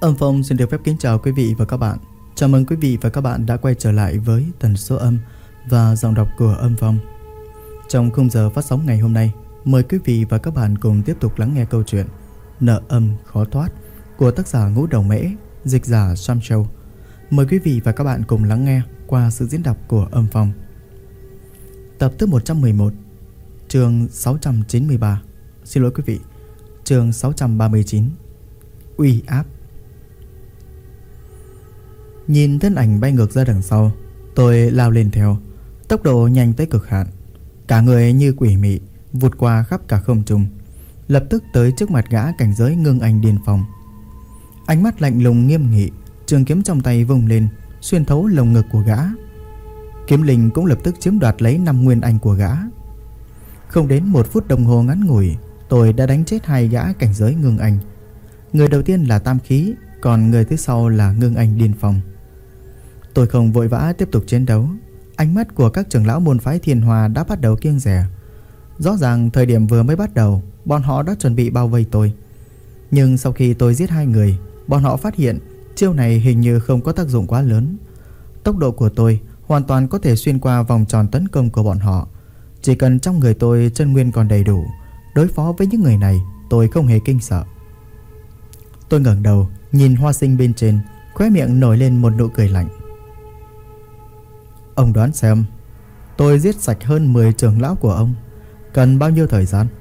Âm Phong xin được phép kính chào quý vị và các bạn. Chào mừng quý vị và các bạn đã quay trở lại với tần số âm và giọng đọc của Âm Phong. Trong khung giờ phát sóng ngày hôm nay, mời quý vị và các bạn cùng tiếp tục lắng nghe câu chuyện Nợ âm khó thoát của tác giả Ngũ Đầu Mễ, dịch giả Sam Châu. Mời quý vị và các bạn cùng lắng nghe qua sự diễn đọc của Âm Phong. Tập thứ 111, chương 693. Xin lỗi quý vị, chương 639. Uy áp. Nhìn thân ảnh bay ngược ra đằng sau, tôi lao lên theo, tốc độ nhanh tới cực hạn, cả người như quỷ mị vụt qua khắp cả không trung, lập tức tới trước mặt gã cảnh giới Ngưng Anh điên phong. Ánh mắt lạnh lùng nghiêm nghị, trường kiếm trong tay vung lên, xuyên thấu lồng ngực của gã. Kiếm linh cũng lập tức chiếm đoạt lấy 5 nguyên anh của gã. Không đến 1 phút đồng hồ ngắn ngủi, tôi đã đánh chết 2 gã cảnh giới Ngưng Anh. Người đầu tiên là Tam Khí, còn người thứ sau là Ngưng Anh điên phong. Tôi không vội vã tiếp tục chiến đấu. Ánh mắt của các trưởng lão môn phái Thiên Hòa đã bắt đầu kiêng dè. Rõ ràng thời điểm vừa mới bắt đầu, bọn họ đã chuẩn bị bao vây tôi. Nhưng sau khi tôi giết 2 người, bọn họ phát hiện chiêu này hình như không có tác dụng quá lớn. Tốc độ của tôi hoàn toàn có thể xuyên qua vòng tròn tấn công của bọn họ. Chỉ cần trong người tôi chân nguyên còn đầy đủ, đối phó với những người này tôi không hề kinh sợ. Tôi ngẩng đầu nhìn Hoa Sinh bên trên, khóe miệng nổi lên một nụ cười lạnh. Ông đoán xem, tôi giết sạch hơn 10 trưởng lão của ông cần bao nhiêu thời gian?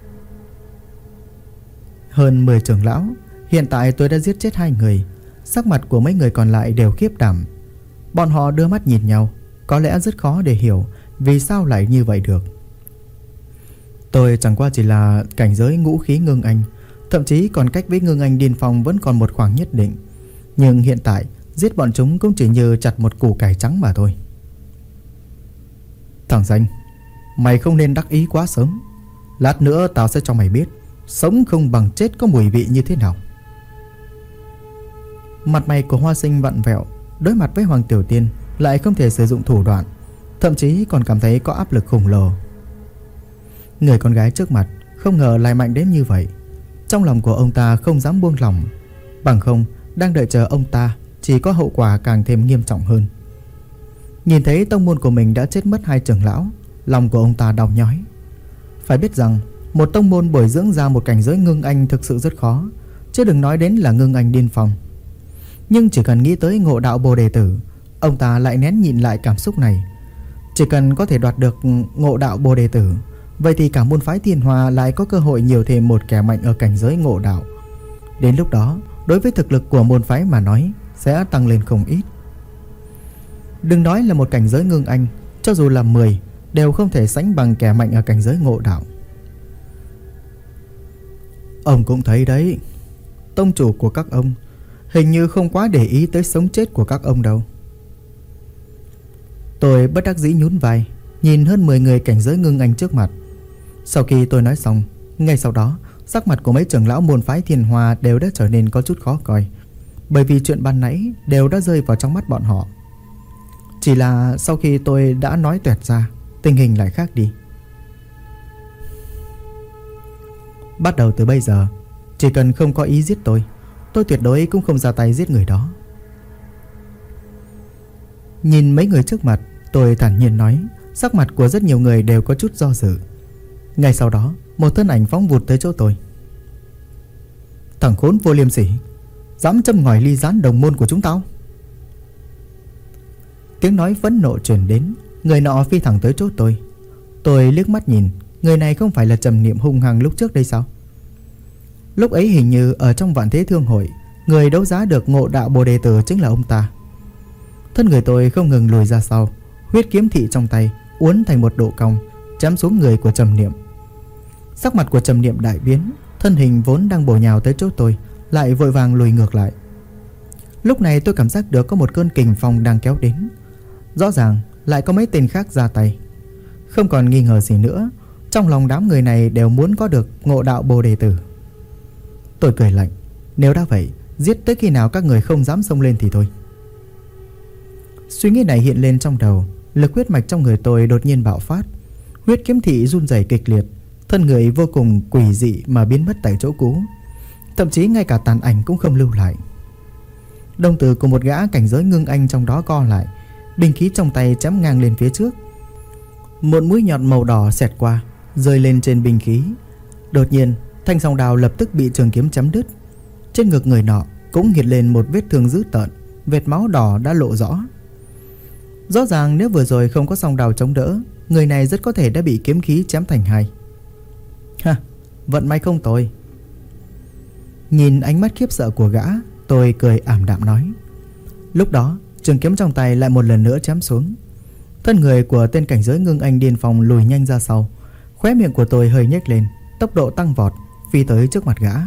Hơn 10 trưởng lão. Hiện tại tôi đã giết chết 2 người. Sắc mặt của mấy người còn lại đều khiếp đảm. Bọn họ đưa mắt nhìn nhau, có lẽ rất khó để hiểu vì sao lại như vậy được. Tôi chẳng qua chỉ là cảnh giới ngũ khí Ngưng Anh, thậm chí còn cách với Ngưng Anh điên phong vẫn còn một khoảng nhất định. Nhưng hiện tại giết bọn chúng cũng chỉ như chặt một củ cải trắng mà thôi. Thằng danh, mày không nên đắc ý quá sớm. Lát nữa tao sẽ cho mày biết sống không bằng chết có mùi vị như thế nào. Mặt mày của Hoa Sinh vặn vẹo, đối mặt với Hoàng Tiểu Tiên lại không thể sử dụng thủ đoạn, thậm chí còn cảm thấy có áp lực khủng lồ. Người con gái trước mặt không ngờ lại mạnh đến như vậy. Trong lòng của ông ta không dám buông lỏng, bằng không đang đợi chờ ông ta chỉ có hậu quả càng thêm nghiêm trọng hơn. Nhìn thấy tông môn của mình đã chết mất 2 trưởng lão, lòng của ông ta đau nhói. Phải biết rằng một tông môn bồi dưỡng ra một cảnh giới Ngưng Anh thực sự rất khó, chứ đừng nói đến là Ngưng Anh điên phong. Nhưng chỉ cần nghĩ tới Ngộ Đạo Bồ Đề Tử, ông ta lại nén nhịn lại cảm xúc này. Chỉ cần có thể đoạt được Ngộ Đạo Bồ Đề Tử, vậy thì cả môn phái Thiên Hòa lại có cơ hội nhiều thêm một kẻ mạnh ở cảnh giới Ngộ Đạo. Đến lúc đó, đối với thực lực của môn phái mà nói sẽ tăng lên không ít. Đừng nói là một cảnh giới Ngưng Anh, cho dù là 10 đều không thể sánh bằng kẻ mạnh ở cảnh giới Ngộ Đạo. Ông cũng thấy đấy, tông chủ của các ông hình như không quá để ý tới sống chết của các ông đâu. Tôi bất đắc dĩ nhún vai, nhìn hơn 10 người cảnh giới Ngưng Anh trước mặt. Sau khi tôi nói xong, ngay sau đó sắc mặt của mấy trưởng lão môn phái Thiên Hòa đều đã trở nên có chút khó coi, bởi vì chuyện ban nãy đều đã rơi vào trong mắt bọn họ. Chỉ là sau khi tôi đã nói toẹt ra, tình hình lại khác đi. Bắt đầu từ bây giờ, chỉ cần không có ý giết tôi tuyệt đối cũng không ra tay giết người đó. Nhìn mấy người trước mặt, tôi thản nhiên nói. Sắc mặt của rất nhiều người đều có chút do dự. Ngay sau đó, một thân ảnh phóng vụt tới chỗ tôi. Thằng khốn vô liêm sỉ, dám châm ngòi ly gián đồng môn của chúng tao. Tiếng nói phẫn nộ truyền đến. Người nọ phi thẳng tới chỗ tôi. Tôi liếc mắt nhìn, người này không phải là Trầm Niệm hung hăng lúc trước đây sao? Lúc ấy hình như ở trong Vạn Thế Thương Hội, người đấu giá được Ngộ Đạo Bồ Đề Tử chính là ông ta. Thân người tôi không ngừng lùi ra sau, huyết kiếm thị trong tay uốn thành một độ cong, chém xuống người của Trầm Niệm. Sắc mặt của Trầm Niệm đại biến, thân hình vốn đang bổ nhào tới chỗ tôi lại vội vàng lùi ngược lại. Lúc này tôi cảm giác được có một cơn kình phong đang kéo đến. Rõ ràng lại có mấy tên khác ra tay. Không còn nghi ngờ gì nữa, trong lòng đám người này đều muốn có được Ngộ Đạo Bồ Đề Tử. Tôi cười lạnh, nếu đã vậy, giết tới khi nào các người không dám xông lên thì thôi. Suy nghĩ này hiện lên trong đầu, lực huyết mạch trong người tôi đột nhiên bạo phát. Huyết kiếm thị run rẩy kịch liệt, thân người vô cùng quỷ dị mà biến mất tại chỗ cũ, thậm chí ngay cả tàn ảnh cũng không lưu lại. Đồng tử của một gã cảnh giới ngưng anh trong đó co lại, binh khí trong tay chém ngang lên phía trước. Một mũi nhọn màu đỏ xẹt qua, rơi lên trên binh khí. Đột nhiên, thanh song đao lập tức bị trường kiếm chém đứt. Trên ngực người nọ cũng hiện lên một vết thương dữ tợn, vệt máu đỏ đã lộ rõ. Rõ ràng nếu vừa rồi không có song đao chống đỡ, người này rất có thể đã bị kiếm khí chém thành hai. Ha, vận may không tồi. Nhìn ánh mắt khiếp sợ của gã, tôi cười ảm đạm nói. Lúc đó, trường kiếm trong tay lại một lần nữa chém xuống. Thân người của tên cảnh giới ngưng anh điên phong lùi nhanh ra sau. Khóe miệng của tôi hơi nhếch lên, tốc độ tăng vọt, phi tới trước mặt gã.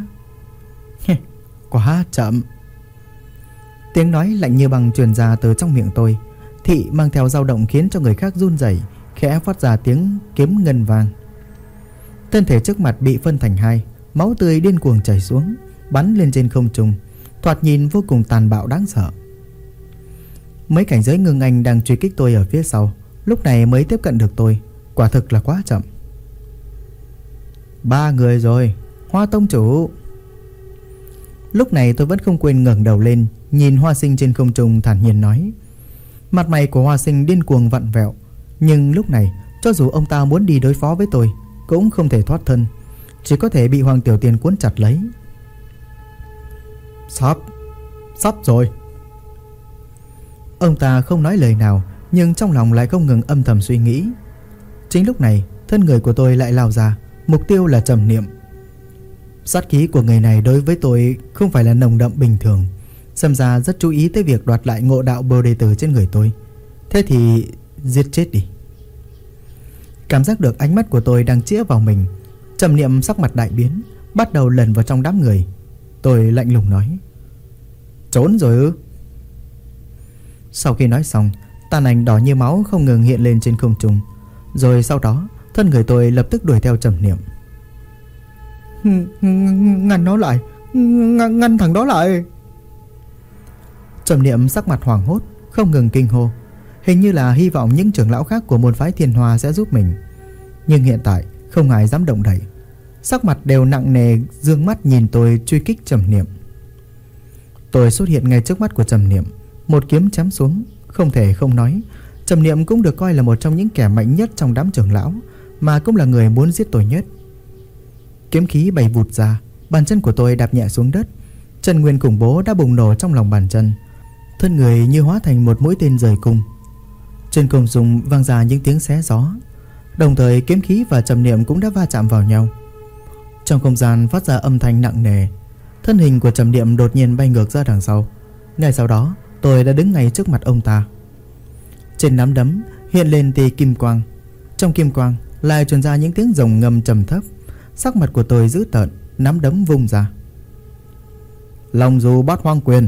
Quá chậm. Tiếng nói lạnh như băng truyền ra từ trong miệng tôi. Thị mang theo dao động khiến cho người khác run rẩy, khẽ phát ra tiếng kiếm ngân vang. Thân thể trước mặt bị phân thành hai, máu tươi điên cuồng chảy xuống, bắn lên trên không trung, thoạt nhìn vô cùng tàn bạo đáng sợ. Mấy cảnh giới ngưng anh đang truy kích tôi ở phía sau, lúc này mới tiếp cận được tôi. Quả thực là quá chậm. 3 người rồi, Hoa tông chủ. Lúc này tôi vẫn không quên ngẩng đầu lên, nhìn Hoa Sinh trên không trung thản nhiên nói. Mặt mày của Hoa Sinh điên cuồng vặn vẹo, nhưng lúc này cho dù ông ta muốn đi đối phó với tôi cũng không thể thoát thân, chỉ có thể bị Hoàng Tiểu Tiên cuốn chặt lấy. Sắp rồi. Ông ta không nói lời nào, nhưng trong lòng lại không ngừng âm thầm suy nghĩ. Chính lúc này, thân người của tôi lại lao ra, mục tiêu là Trầm Niệm. Sát khí của người này đối với tôi không phải là nồng đậm bình thường, xem ra rất chú ý tới việc đoạt lại ngộ đạo bồ đề tử trên người tôi. Thế thì giết chết đi. Cảm giác được ánh mắt của tôi đang chĩa vào mình, Trầm Niệm sắc mặt đại biến, bắt đầu lẩn vào trong đám người. Tôi lạnh lùng nói. Trốn rồi ư? Sau khi nói xong, tàn ảnh đỏ như máu không ngừng hiện lên trên không trung. Rồi sau đó, thân người tôi lập tức đuổi theo Trầm Niệm. Ngăn nó lại, ngăn thằng đó lại. Trầm Niệm sắc mặt hoảng hốt, không ngừng kinh hô, hình như là hy vọng những trưởng lão khác của môn phái Thiên Hoa sẽ giúp mình. Nhưng hiện tại không ai dám động đậy, sắc mặt đều nặng nề, dương mắt nhìn tôi truy kích Trầm Niệm. Tôi xuất hiện ngay trước mắt của Trầm Niệm, một kiếm chém xuống. Không thể không nói, Trầm Niệm cũng được coi là một trong những kẻ mạnh nhất trong đám trưởng lão, mà cũng là người muốn giết tôi nhất. Kiếm khí bay vụt ra, bàn chân của tôi đạp nhẹ xuống đất. Chân nguyên khủng bố đã bùng nổ trong lòng bàn chân, thân người như hóa thành một mũi tên rời cung. Trên không trung vang ra những tiếng xé gió, đồng thời kiếm khí và Trầm Niệm cũng đã va chạm vào nhau. Trong không gian phát ra âm thanh nặng nề. Thân hình của Trầm Niệm đột nhiên bay ngược ra đằng sau. Ngay sau đó tôi đã đứng ngay trước mặt ông ta. Trên nắm đấm hiện lên tia kim quang, trong kim quang lại truyền ra những tiếng rồng ngâm trầm thấp. Sắc mặt của tôi dữ tợn, nắm đấm vung ra. Long du bát hoang quyền.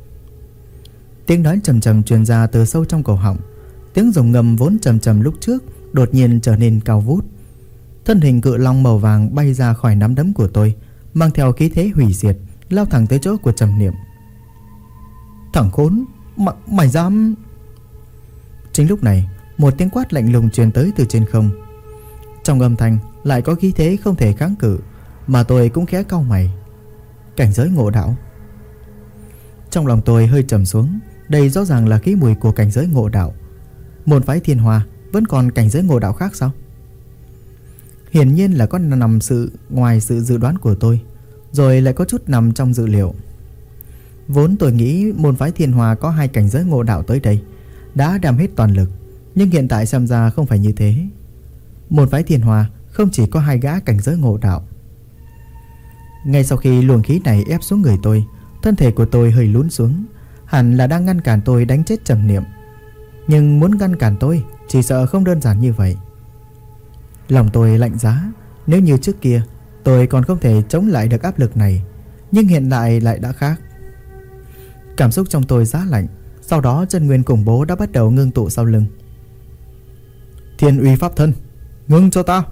Tiếng nói trầm trầm truyền ra từ sâu trong cổ họng. Tiếng rồng ngâm vốn trầm trầm lúc trước đột nhiên trở nên cao vút. Thân hình cự long màu vàng bay ra khỏi nắm đấm của tôi, mang theo khí thế hủy diệt, lao thẳng tới chỗ của Trầm Niệm. Thằng khốn, mày dám... Chính lúc này, một tiếng quát lạnh lùng truyền tới từ trên không. Trong âm thanh lại có khí thế không thể kháng cự, mà tôi cũng khẽ cau mày. Cảnh giới ngộ đạo. Trong lòng tôi hơi trầm xuống. Đây rõ ràng là khí mùi của cảnh giới ngộ đạo. Môn phái Thiên Hoa vẫn còn cảnh giới ngộ đạo khác sao? Hiển nhiên là có nằm ngoài sự dự đoán của tôi, rồi lại có chút nằm trong dự liệu. Vốn tôi nghĩ môn phái Thiên Hoa có 2 cảnh giới ngộ đạo tới đây, đã đem hết toàn lực, nhưng hiện tại xem ra không phải như thế. Môn phái Thiên Hoa không chỉ có 2 gã cảnh giới ngộ đạo. Ngay sau khi luồng khí này ép xuống người tôi, thân thể của tôi hơi lún xuống, hẳn là đang ngăn cản tôi đánh chết Trầm Niệm. Nhưng muốn ngăn cản tôi chỉ sợ không đơn giản như vậy. Lòng tôi lạnh giá. Nếu như trước kia tôi còn không thể chống lại được áp lực này, nhưng hiện tại lại đã khác. Cảm xúc trong tôi giá lạnh. Sau đó chân nguyên khủng bố đã bắt đầu ngưng tụ sau lưng. Thiên uy pháp thân, ngưng cho ta.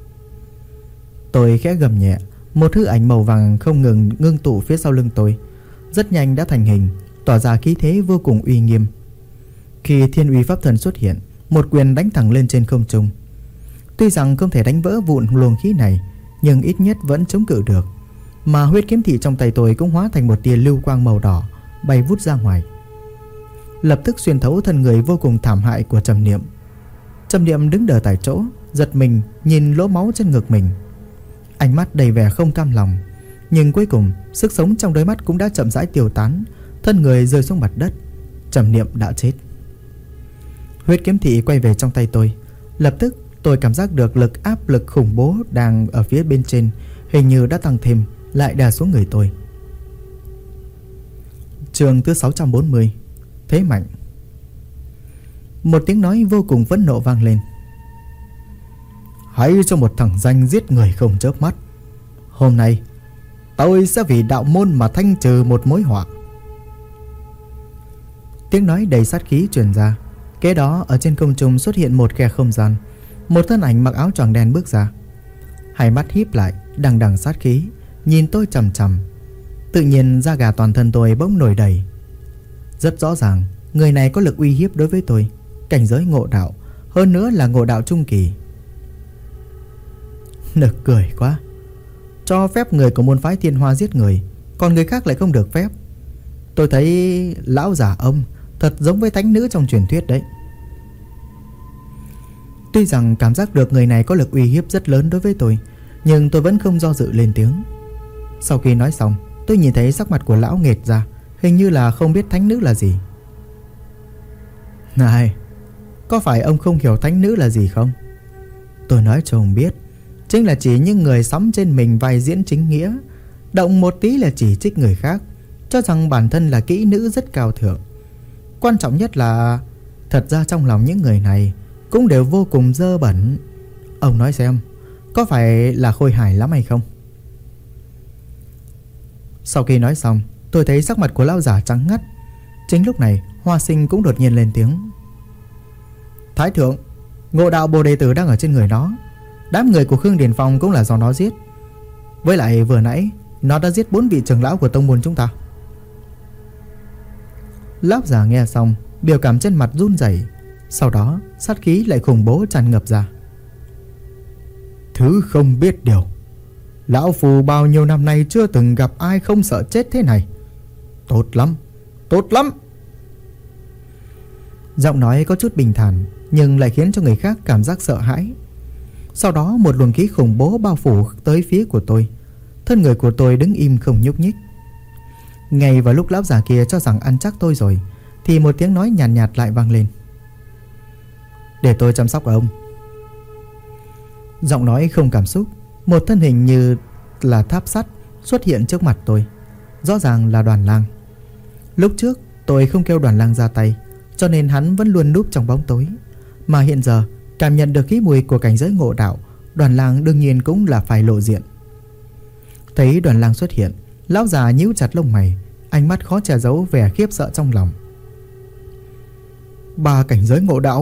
Tôi khẽ gầm nhẹ. Một hư ảnh màu vàng không ngừng ngưng tụ phía sau lưng tôi, rất nhanh đã thành hình, tỏa ra khí thế vô cùng uy nghiêm. Khi thiên uy pháp thân xuất hiện, một quyền đánh thẳng lên trên không trung. Tuy rằng không thể đánh vỡ vụn luồng khí này, nhưng ít nhất vẫn chống cự được. Mà huyết kiếm thị trong tay tôi cũng hóa thành một tia lưu quang màu đỏ, bay vút ra ngoài, lập tức xuyên thấu thân người vô cùng thảm hại của Trầm Niệm. Trầm Niệm đứng đờ tại chỗ, giật mình nhìn lỗ máu trên ngực mình, ánh mắt đầy vẻ không cam lòng. Nhưng cuối cùng sức sống trong đôi mắt cũng đã chậm rãi tiêu tán, thân người rơi xuống mặt đất. Trầm Niệm đã chết. Huyết kiếm thị quay về trong tay tôi. Lập tức tôi cảm giác được áp lực khủng bố đang ở phía bên trên hình như đã tăng thêm, lại đè xuống người tôi. Chương thứ 640. Thế mạnh. Một tiếng nói vô cùng phẫn nộ vang lên. Hãy cho một thằng danh giết người không chớp mắt. Hôm nay tôi sẽ vì đạo môn mà thanh trừ một mối họa. Tiếng nói đầy sát khí truyền ra. Kế đó ở trên không trung xuất hiện một khe không gian. Một thân ảnh mặc áo choàng đen bước ra, hai mắt híp lại, đằng đằng sát khí, nhìn tôi chằm chằm. Tự nhiên da gà toàn thân tôi bỗng nổi đầy. Rất rõ ràng người này có lực uy hiếp đối với tôi, cảnh giới ngộ đạo, hơn nữa là ngộ đạo trung kỳ. Nực cười quá. Cho phép người của môn phái Thiên Hoa giết người, còn người khác lại không được phép. Tôi thấy lão già ông thật giống với thánh nữ trong truyền thuyết đấy. Tuy rằng cảm giác được người này có lực uy hiếp rất lớn đối với tôi, nhưng tôi vẫn không do dự lên tiếng. Sau khi nói xong, tôi nhìn thấy sắc mặt của lão nghệt ra, hình như là không biết thánh nữ là gì. Này, có phải ông không hiểu thánh nữ là gì không? Tôi nói cho ông biết, chính là chỉ những người sắm trên mình vai diễn chính nghĩa, động một tí là chỉ trích người khác, cho rằng bản thân là kỹ nữ rất cao thượng. Quan trọng nhất là thật ra trong lòng những người này cũng đều vô cùng dơ bẩn. Ông nói xem, có phải là khôi hài lắm hay không? Sau khi nói xong, tôi thấy sắc mặt của lão giả trắng ngắt. Chính lúc này, Hoa Sinh cũng đột nhiên lên tiếng. Thái thượng, ngộ đạo bồ đề tử đang ở trên người nó. Đám người của Khương Điền Phong cũng là do nó giết. Với lại vừa nãy nó đã giết 4 vị trưởng lão của tông môn chúng ta. Lão giả nghe xong, biểu cảm trên mặt run rẩy. Sau đó sát khí lại khủng bố tràn ngập ra. Thứ không biết điều, lão phù bao nhiêu năm nay chưa từng gặp ai không sợ chết thế này. Tốt lắm, tốt lắm. Giọng nói có chút bình thản, nhưng lại khiến cho người khác cảm giác sợ hãi. Sau đó một luồng khí khủng bố bao phủ tới phía của tôi. Thân người của tôi đứng im không nhúc nhích. Ngay vào lúc lão già kia cho rằng ăn chắc tôi rồi, thì một tiếng nói nhàn nhạt lại vang lên. Để tôi chăm sóc ông. Giọng nói không cảm xúc, một thân hình như là tháp sắt xuất hiện trước mặt tôi. Rõ ràng là Đoàn Lang. Lúc trước tôi không kêu Đoàn Lang ra tay, cho nên hắn vẫn luôn núp trong bóng tối. Mà hiện giờ cảm nhận được khí mùi của cảnh giới ngộ đạo, Đoàn Lang đương nhiên cũng là phải lộ diện. Thấy Đoàn Lang xuất hiện, lão già nhíu chặt lông mày, ánh mắt khó che giấu vẻ khiếp sợ trong lòng. 3 cảnh giới ngộ đạo.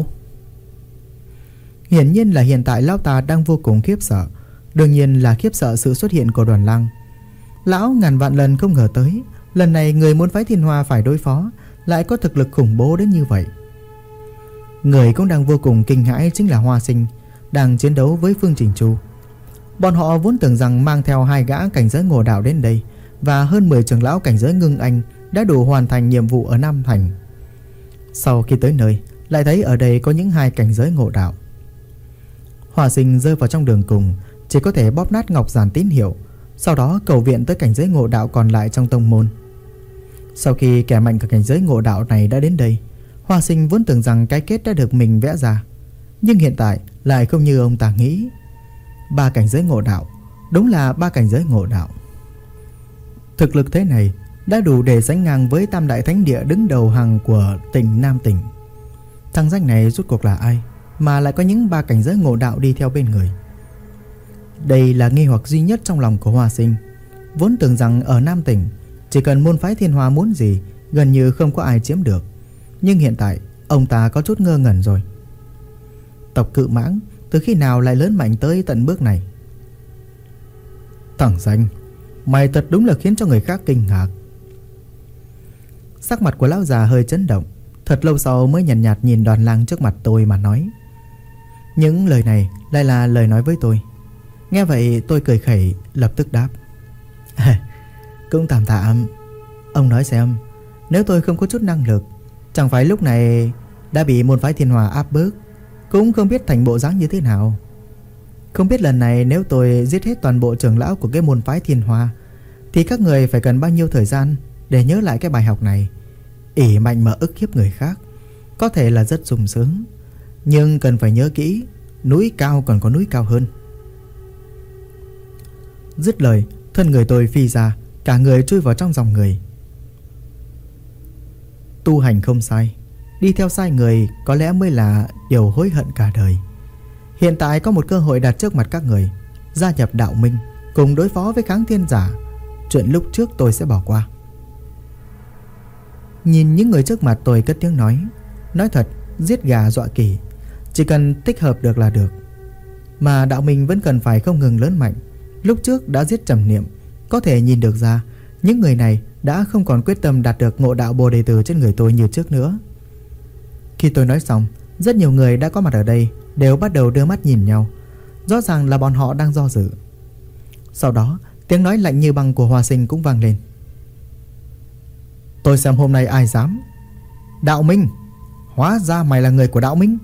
Hiển nhiên là hiện tại lão ta đang vô cùng khiếp sợ. Đương nhiên là khiếp sợ sự xuất hiện của Đoàn Lang. Lão ngàn vạn lần không ngờ tới, lần này người môn phái Thiên Hoa phải đối phó lại có thực lực khủng bố đến như vậy. Người cũng đang vô cùng kinh hãi chính là Hoa Sinh, đang chiến đấu với Phương Trình Chu. Bọn họ vốn tưởng rằng mang theo 2 gã cảnh giới ngộ đạo đến đây và hơn 10 trưởng lão cảnh giới ngưng anh đã đủ hoàn thành nhiệm vụ ở Nam Thành. Sau khi tới nơi, lại thấy ở đây có những 2 cảnh giới ngộ đạo. Hoa Sinh rơi vào trong đường cùng, chỉ có thể bóp nát ngọc giản tín hiệu, sau đó cầu viện tới cảnh giới ngộ đạo còn lại trong tông môn. Sau khi kẻ mạnh của cảnh giới ngộ đạo này đã đến đây, Hoa Sinh vốn tưởng rằng cái kết đã được mình vẽ ra, nhưng hiện tại lại không như ông ta nghĩ. 3 cảnh giới ngộ đạo, đúng là 3 cảnh giới ngộ đạo. Thực lực thế này đã đủ để sánh ngang với Tam Đại Thánh Địa đứng đầu hàng của tỉnh Nam Tỉnh. Thằng danh này rốt cuộc là ai mà lại có những 3 cảnh giới ngộ đạo đi theo bên người? Đây là nghi hoặc duy nhất trong lòng của Hoa Sinh. Vốn tưởng rằng ở Nam Tỉnh chỉ cần môn phái Thiên Hoa muốn gì gần như không có ai chiếm được, nhưng hiện tại ông ta có chút ngơ ngẩn rồi. Tộc Cự Mãng từ khi nào lại lớn mạnh tới tận bước này? Thằng danh, mày thật đúng là khiến cho người khác kinh ngạc. Sắc mặt của lão già hơi chấn động, thật lâu sau mới nhàn nhạt nhìn Đoàn Lang trước mặt tôi mà nói. Những lời này lại là lời nói với tôi. Nghe vậy tôi cười khẩy, lập tức đáp. Cũng tạm tạm. Ông nói xem, Nếu tôi không có chút năng lực, chẳng phải lúc này đã bị môn phái Thiên Hòa áp bức, cũng không biết thành bộ dáng như thế nào. Không biết lần này nếu tôi giết hết toàn bộ trưởng lão của cái môn phái Thiên Hòa thì các người phải cần bao nhiêu thời gian để nhớ lại cái bài học này. Ỷ mạnh mà ức hiếp người khác có thể là rất sung sướng, nhưng cần phải nhớ kỹ, núi cao còn có núi cao hơn. Dứt lời, thân người tôi phi ra, cả người chui vào trong dòng người. Tu hành không sai, đi theo sai người có lẽ mới là điều hối hận cả đời. Hiện tại có một cơ hội đặt trước mặt các người, gia nhập đạo minh cùng đối phó với Kháng Thiên Giả. Chuyện lúc trước tôi sẽ bỏ qua. Nhìn những người trước mặt, tôi cất tiếng nói thật, giết gà dọa khỉ, chỉ cần tích hợp được là được. Mà đạo minh vẫn cần phải không ngừng lớn mạnh. Lúc trước đã giết Trầm Niệm, có thể nhìn được ra những người này đã không còn quyết tâm đạt được ngộ đạo Bồ Đề Tử trên người tôi như trước nữa. Khi tôi nói xong, rất nhiều người đã có mặt ở đây đều bắt đầu đưa mắt nhìn nhau. Rõ ràng là bọn họ đang do dự. Sau đó, tiếng nói lạnh như băng của Hoa Sinh cũng vang lên. Tôi xem hôm nay ai dám. Đạo Minh, hóa ra mày là người của đạo Minh.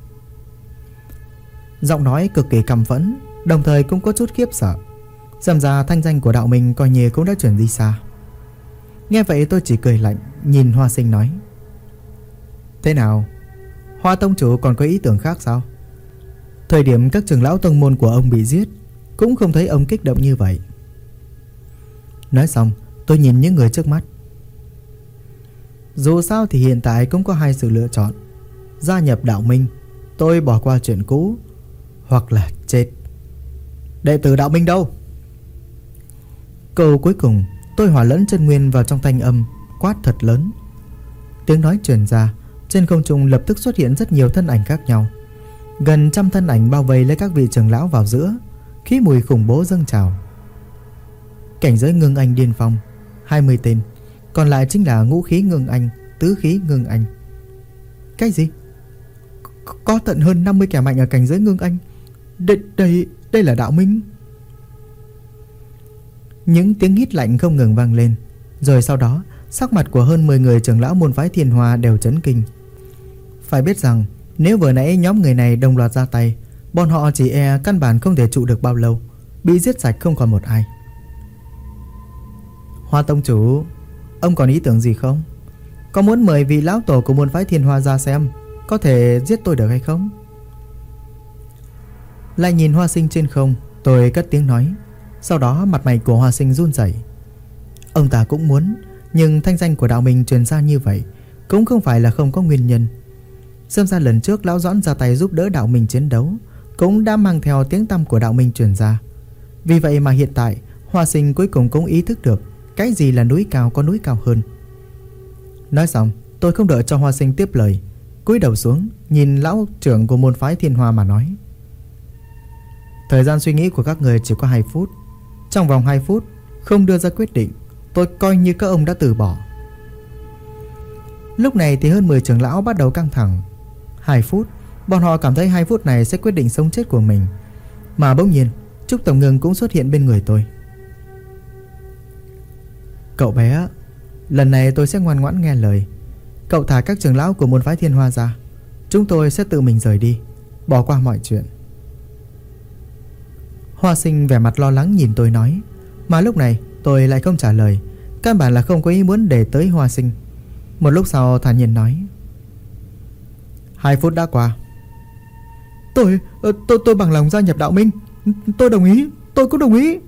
Giọng nói cực kỳ căm phẫn, đồng thời cũng có chút khiếp sợ. Xem ra thanh danh của đạo Minh coi như cũng đã chuyển đi xa. Nghe vậy tôi chỉ cười lạnh, nhìn Hoa Sinh nói: Thế nào, Hoa tông chủ còn có ý tưởng khác sao? Thời điểm các trưởng lão tông môn của ông bị giết, cũng không thấy ông kích động như vậy. Nói xong, tôi nhìn những người trước mắt. Dù sao thì hiện tại cũng có hai sự lựa chọn: gia nhập đạo minh, tôi bỏ qua chuyện cũ, hoặc là chết. Đệ tử đạo minh đâu? Câu cuối cùng tôi hòa lẫn chân nguyên vào trong thanh âm, quát thật lớn. Tiếng nói truyền ra, trên không trung lập tức xuất hiện rất nhiều thân ảnh khác nhau. Gần 100 thân ảnh bao vây lấy các vị trưởng lão vào giữa, khí mùi khủng bố dâng trào. Cảnh giới ngưng anh điên phong 20 tên, còn lại chính là ngũ khí ngưng anh, tứ khí ngưng anh. Cái gì? Có tận hơn 50 kẻ mạnh ở cảnh giới ngưng anh. Đây là đạo minh. Những tiếng hít lạnh không ngừng vang lên. Rồi sau đó, sắc mặt của hơn 10 người trưởng lão môn phái Thiên Hoa đều chấn kinh. Phải biết rằng nếu vừa nãy nhóm người này đồng loạt ra tay, bọn họ chỉ e căn bản không thể trụ được bao lâu, bị giết sạch không còn một ai. Hoa tông chủ, ông còn ý tưởng gì không? Có muốn mời vị lão tổ của môn phái Thiên Hoa ra xem có thể giết tôi được hay không? Lại nhìn Hoa Sinh trên không, tôi cất tiếng nói. Sau đó mặt mày của Hoa Sinh run rẩy. Ông ta cũng muốn, nhưng thanh danh của đạo minh truyền ra như vậy cũng không phải là không có nguyên nhân. Xem ra lần trước lão Doãn ra tay giúp đỡ đạo minh chiến đấu cũng đã mang theo tiếng tăm của đạo minh truyền ra. Vì vậy mà hiện tại Hoa Sinh cuối cùng cũng ý thức được cái gì là núi cao có núi cao hơn. Nói xong, tôi không đợi cho Hoa Sinh tiếp lời, cúi đầu xuống nhìn lão trưởng của môn phái Thiên Hoa mà nói: Thời gian suy nghĩ của các người chỉ có 2 phút. Trong vòng 2 phút không đưa ra quyết định, tôi coi như các ông đã từ bỏ. Lúc này thì hơn 10 trưởng lão bắt đầu căng thẳng. 2 phút, bọn họ cảm thấy 2 phút này sẽ quyết định sống chết của mình. Mà bỗng nhiên Trúc Tổng Ngưng cũng xuất hiện bên người tôi. Cậu bé, lần này tôi sẽ ngoan ngoãn nghe lời. Cậu thả các trưởng lão của môn phái Thiên Hoa ra, chúng tôi sẽ tự mình rời đi, bỏ qua mọi chuyện. Hoa Sinh vẻ mặt lo lắng nhìn tôi nói. Mà lúc này tôi lại không trả lời, căn bản là không có ý muốn để tới Hoa Sinh. Một lúc sau thản nhiên nói: 2 phút đã qua. Tôi bằng lòng gia nhập đạo minh. Tôi đồng ý, tôi cũng đồng ý.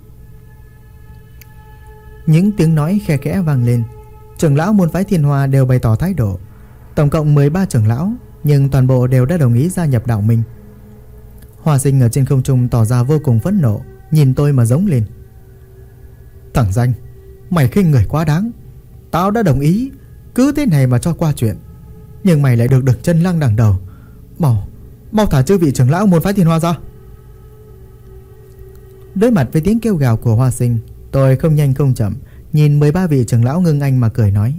Những tiếng nói khe khẽ vang lên. Trưởng lão môn phái Thiên Hoa đều bày tỏ thái độ. Tổng cộng 13 trưởng lão, nhưng toàn bộ đều đã đồng ý gia nhập đạo minh. Hoa Sinh ở trên không trung tỏ ra vô cùng phẫn nộ, nhìn tôi mà giống lên: Thằng danh, mày khinh người quá đáng. Tao đã đồng ý, cứ thế này mà cho qua chuyện, nhưng mày lại được chân lăng đằng đầu. Mau thả chư vị trưởng lão môn phái Thiên Hoa ra. Đối mặt với tiếng kêu gào của Hoa Sinh, tôi không nhanh không chậm nhìn 13 vị trưởng lão ngưng anh mà cười nói: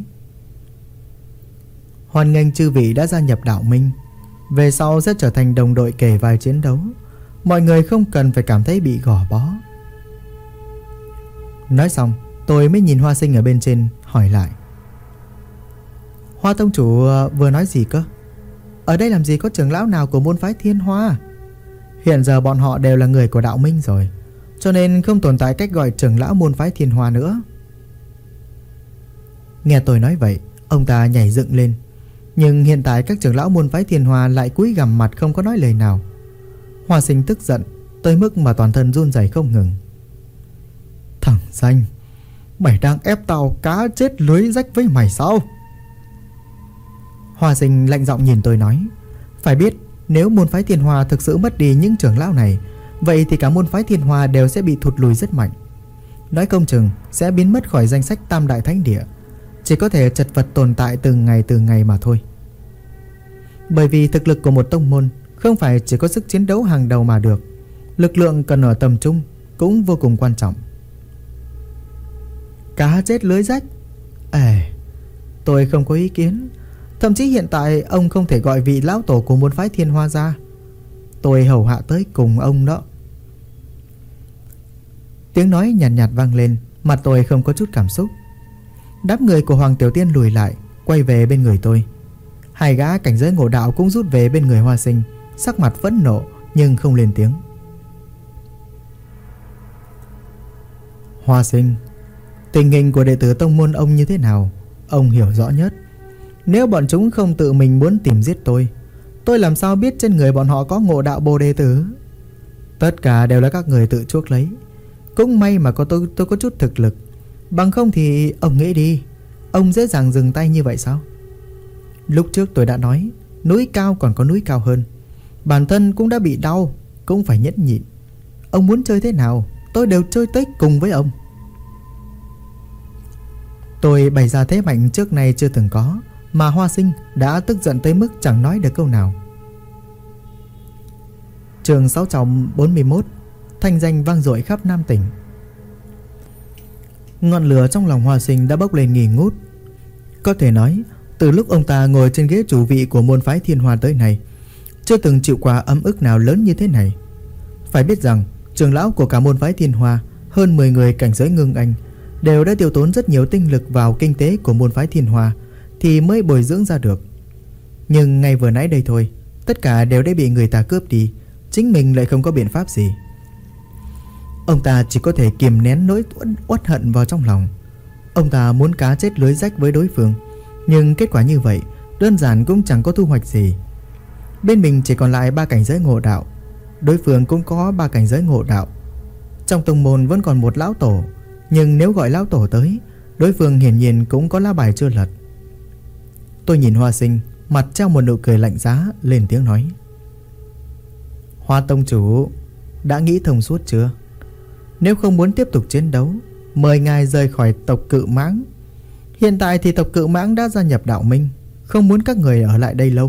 Hoan nghênh chư vị đã gia nhập đạo minh, về sau sẽ trở thành đồng đội kề vai chiến đấu. Mọi người không cần phải cảm thấy bị gò bó. Nói xong, tôi mới nhìn Hoa Sinh ở bên trên hỏi lại: Hoa tông chủ vừa nói gì cơ? Ở đây làm gì có trưởng lão nào của môn phái Thiên Hoa? Hiện giờ bọn họ đều là người của đạo minh rồi, cho nên không tồn tại cách gọi trưởng lão môn phái Thiên Hoa nữa. Nghe tôi nói vậy, ông ta nhảy dựng lên. Nhưng hiện tại các trưởng lão môn phái Thiên Hoa lại cúi gằm mặt không có nói lời nào. Hoa Sinh tức giận tới mức mà toàn thân run rẩy không ngừng. Thằng danh, mày đang ép tao cá chết lưới rách với mày sao? Hoa Sinh lạnh giọng nhìn tôi nói, phải biết nếu môn phái Thiên Hoa thực sự mất đi những trưởng lão này, vậy thì cả môn phái Thiên Hoa đều sẽ bị thụt lùi rất mạnh. Nói không chừng sẽ biến mất khỏi danh sách Tam Đại Thánh Địa, chỉ có thể chật vật tồn tại từng ngày mà thôi. Bởi vì thực lực của một tông môn không phải chỉ có sức chiến đấu hàng đầu mà được, lực lượng cần ở tầm trung cũng vô cùng quan trọng. Cá chết lưới rách? Tôi không có ý kiến. Thậm chí hiện tại ông không thể gọi vị lão tổ của môn phái Thiên Hoa ra. Tôi hầu hạ tới cùng ông đó. Tiếng nói nhàn nhạt vang lên, mặt tôi không có chút cảm xúc. Đám người của Hoàng Tiểu Tiên lùi lại, quay về bên người tôi. Hai gã cảnh giới ngộ đạo cũng rút về bên người Hoa Sinh, sắc mặt phẫn nộ nhưng không lên tiếng. Hoa Sinh, tình hình của đệ tử tông môn ông như thế nào, ông hiểu rõ nhất. Nếu bọn chúng không tự mình muốn tìm giết tôi làm sao biết trên người bọn họ có ngộ đạo bồ đề tử? Tất cả đều là các người tự chuốc lấy. Cũng may mà tôi có chút thực lực, bằng không thì ông nghĩ đi, ông dễ dàng dừng tay như vậy sao? Lúc trước tôi đã nói, núi cao còn có núi cao hơn. Bản thân cũng đã bị đau, cũng phải nhẫn nhịn. Ông muốn chơi thế nào, tôi đều chơi tới cùng với ông. Tôi bày ra thế mạnh trước nay chưa từng có, mà Hoa Sinh đã tức giận tới mức chẳng nói được câu nào. Chương 641, thanh danh vang dội khắp Nam tỉnh. Ngọn lửa trong lòng Hoa Sinh đã bốc lên nghi ngút. Có thể nói, từ lúc ông ta ngồi trên ghế chủ vị của môn phái Thiên Hoa tới nay, chưa từng chịu qua ấm ức nào lớn như thế này. Phải biết rằng, trưởng lão của cả môn phái Thiên Hoa, hơn 10 người cảnh giới ngưng anh, đều đã tiêu tốn rất nhiều tinh lực vào kinh tế của môn phái Thiên Hoa thì mới bồi dưỡng ra được. Nhưng ngay vừa nãy đây thôi, tất cả đều đã bị người ta cướp đi, chính mình lại không có biện pháp gì. Ông ta chỉ có thể kiềm nén nỗi uất hận vào trong lòng. Ông ta muốn cá chết lưới rách với đối phương, nhưng kết quả như vậy đơn giản cũng chẳng có thu hoạch gì. Bên mình chỉ còn lại 3 cảnh giới ngộ đạo, đối phương cũng có 3 cảnh giới ngộ đạo. Trong tông môn vẫn còn một lão tổ, nhưng nếu gọi lão tổ tới, đối phương hiển nhiên cũng có lá bài chưa lật. Tôi nhìn Hoa Sinh, mặt treo một nụ cười lạnh giá, lên tiếng nói: Hoa tông chủ, đã nghĩ thông suốt chưa? Nếu không muốn tiếp tục chiến đấu, mời ngài rời khỏi tộc Cự Mãng. Hiện tại thì tộc Cự Mãng đã gia nhập đạo minh, không muốn các người ở lại đây lâu.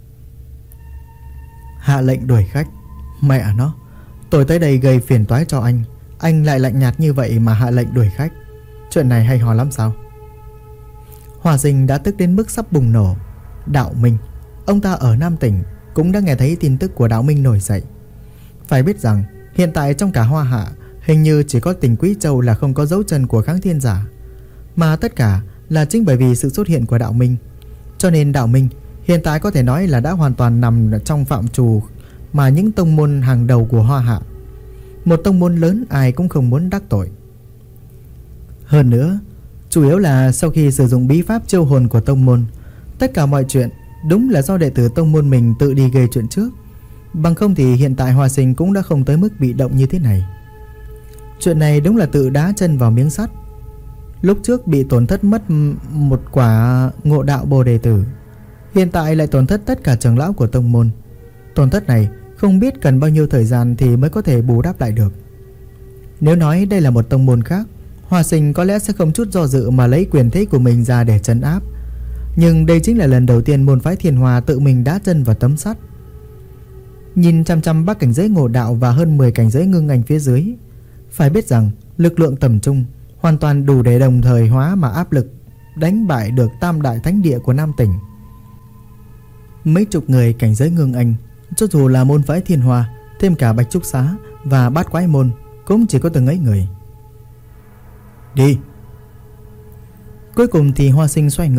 Hạ lệnh đuổi khách? Mẹ nó, tôi tới đây gây phiền toái cho anh lại lạnh nhạt như vậy mà hạ lệnh đuổi khách. Chuyện này hay ho lắm sao? Hòa Sinh đã tức đến mức sắp bùng nổ. Đạo minh, ông ta ở Nam tỉnh cũng đã nghe thấy tin tức của đạo minh nổi dậy. Phải biết rằng hiện tại trong cả Hoa Hạ, hình như chỉ có tỉnh Quý Châu là không có dấu chân của kháng thiên giả. Mà tất cả là chính bởi vì sự xuất hiện của đạo minh. Cho nên đạo minh hiện tại có thể nói là đã hoàn toàn nằm trong phạm trù mà những tông môn hàng đầu của Hoa Hạ. Một tông môn lớn ai cũng không muốn đắc tội. Hơn nữa, chủ yếu là sau khi sử dụng bí pháp chiêu hồn của tông môn, tất cả mọi chuyện đúng là do đệ tử tông môn mình tự đi gây chuyện trước. Bằng không thì hiện tại Hoa Sinh cũng đã không tới mức bị động như thế này. Chuyện này đúng là tự đá chân vào miếng sắt. Lúc trước bị tổn thất mất một quả ngộ đạo bồ đề tử, hiện tại lại tổn thất tất cả trưởng lão của tông môn. Tổn thất này không biết cần bao nhiêu thời gian thì mới có thể bù đắp lại được. Nếu nói đây là một tông môn khác, Hoa Sinh có lẽ sẽ không chút do dự mà lấy quyền thế của mình ra để trấn áp. Nhưng đây chính là lần đầu tiên môn phái Thiên Hoa tự mình đá chân vào tấm sắt. Nhìn chăm chăm 3 cảnh giới ngộ đạo và hơn 10 cảnh giới ngưng anh phía dưới, phải biết rằng lực lượng tầm trung hoàn toàn đủ để đồng thời hóa mà áp lực đánh bại được Tam Đại Thánh Địa của Nam tỉnh. Mấy chục người cảnh giới ngưng anh, cho dù là môn phái Thiên Hoa, thêm cả Bạch Trúc Xá và Bát Quái Môn, cũng chỉ có từng ấy người. Đi. Cuối cùng thì Hoa Sinh xoay người,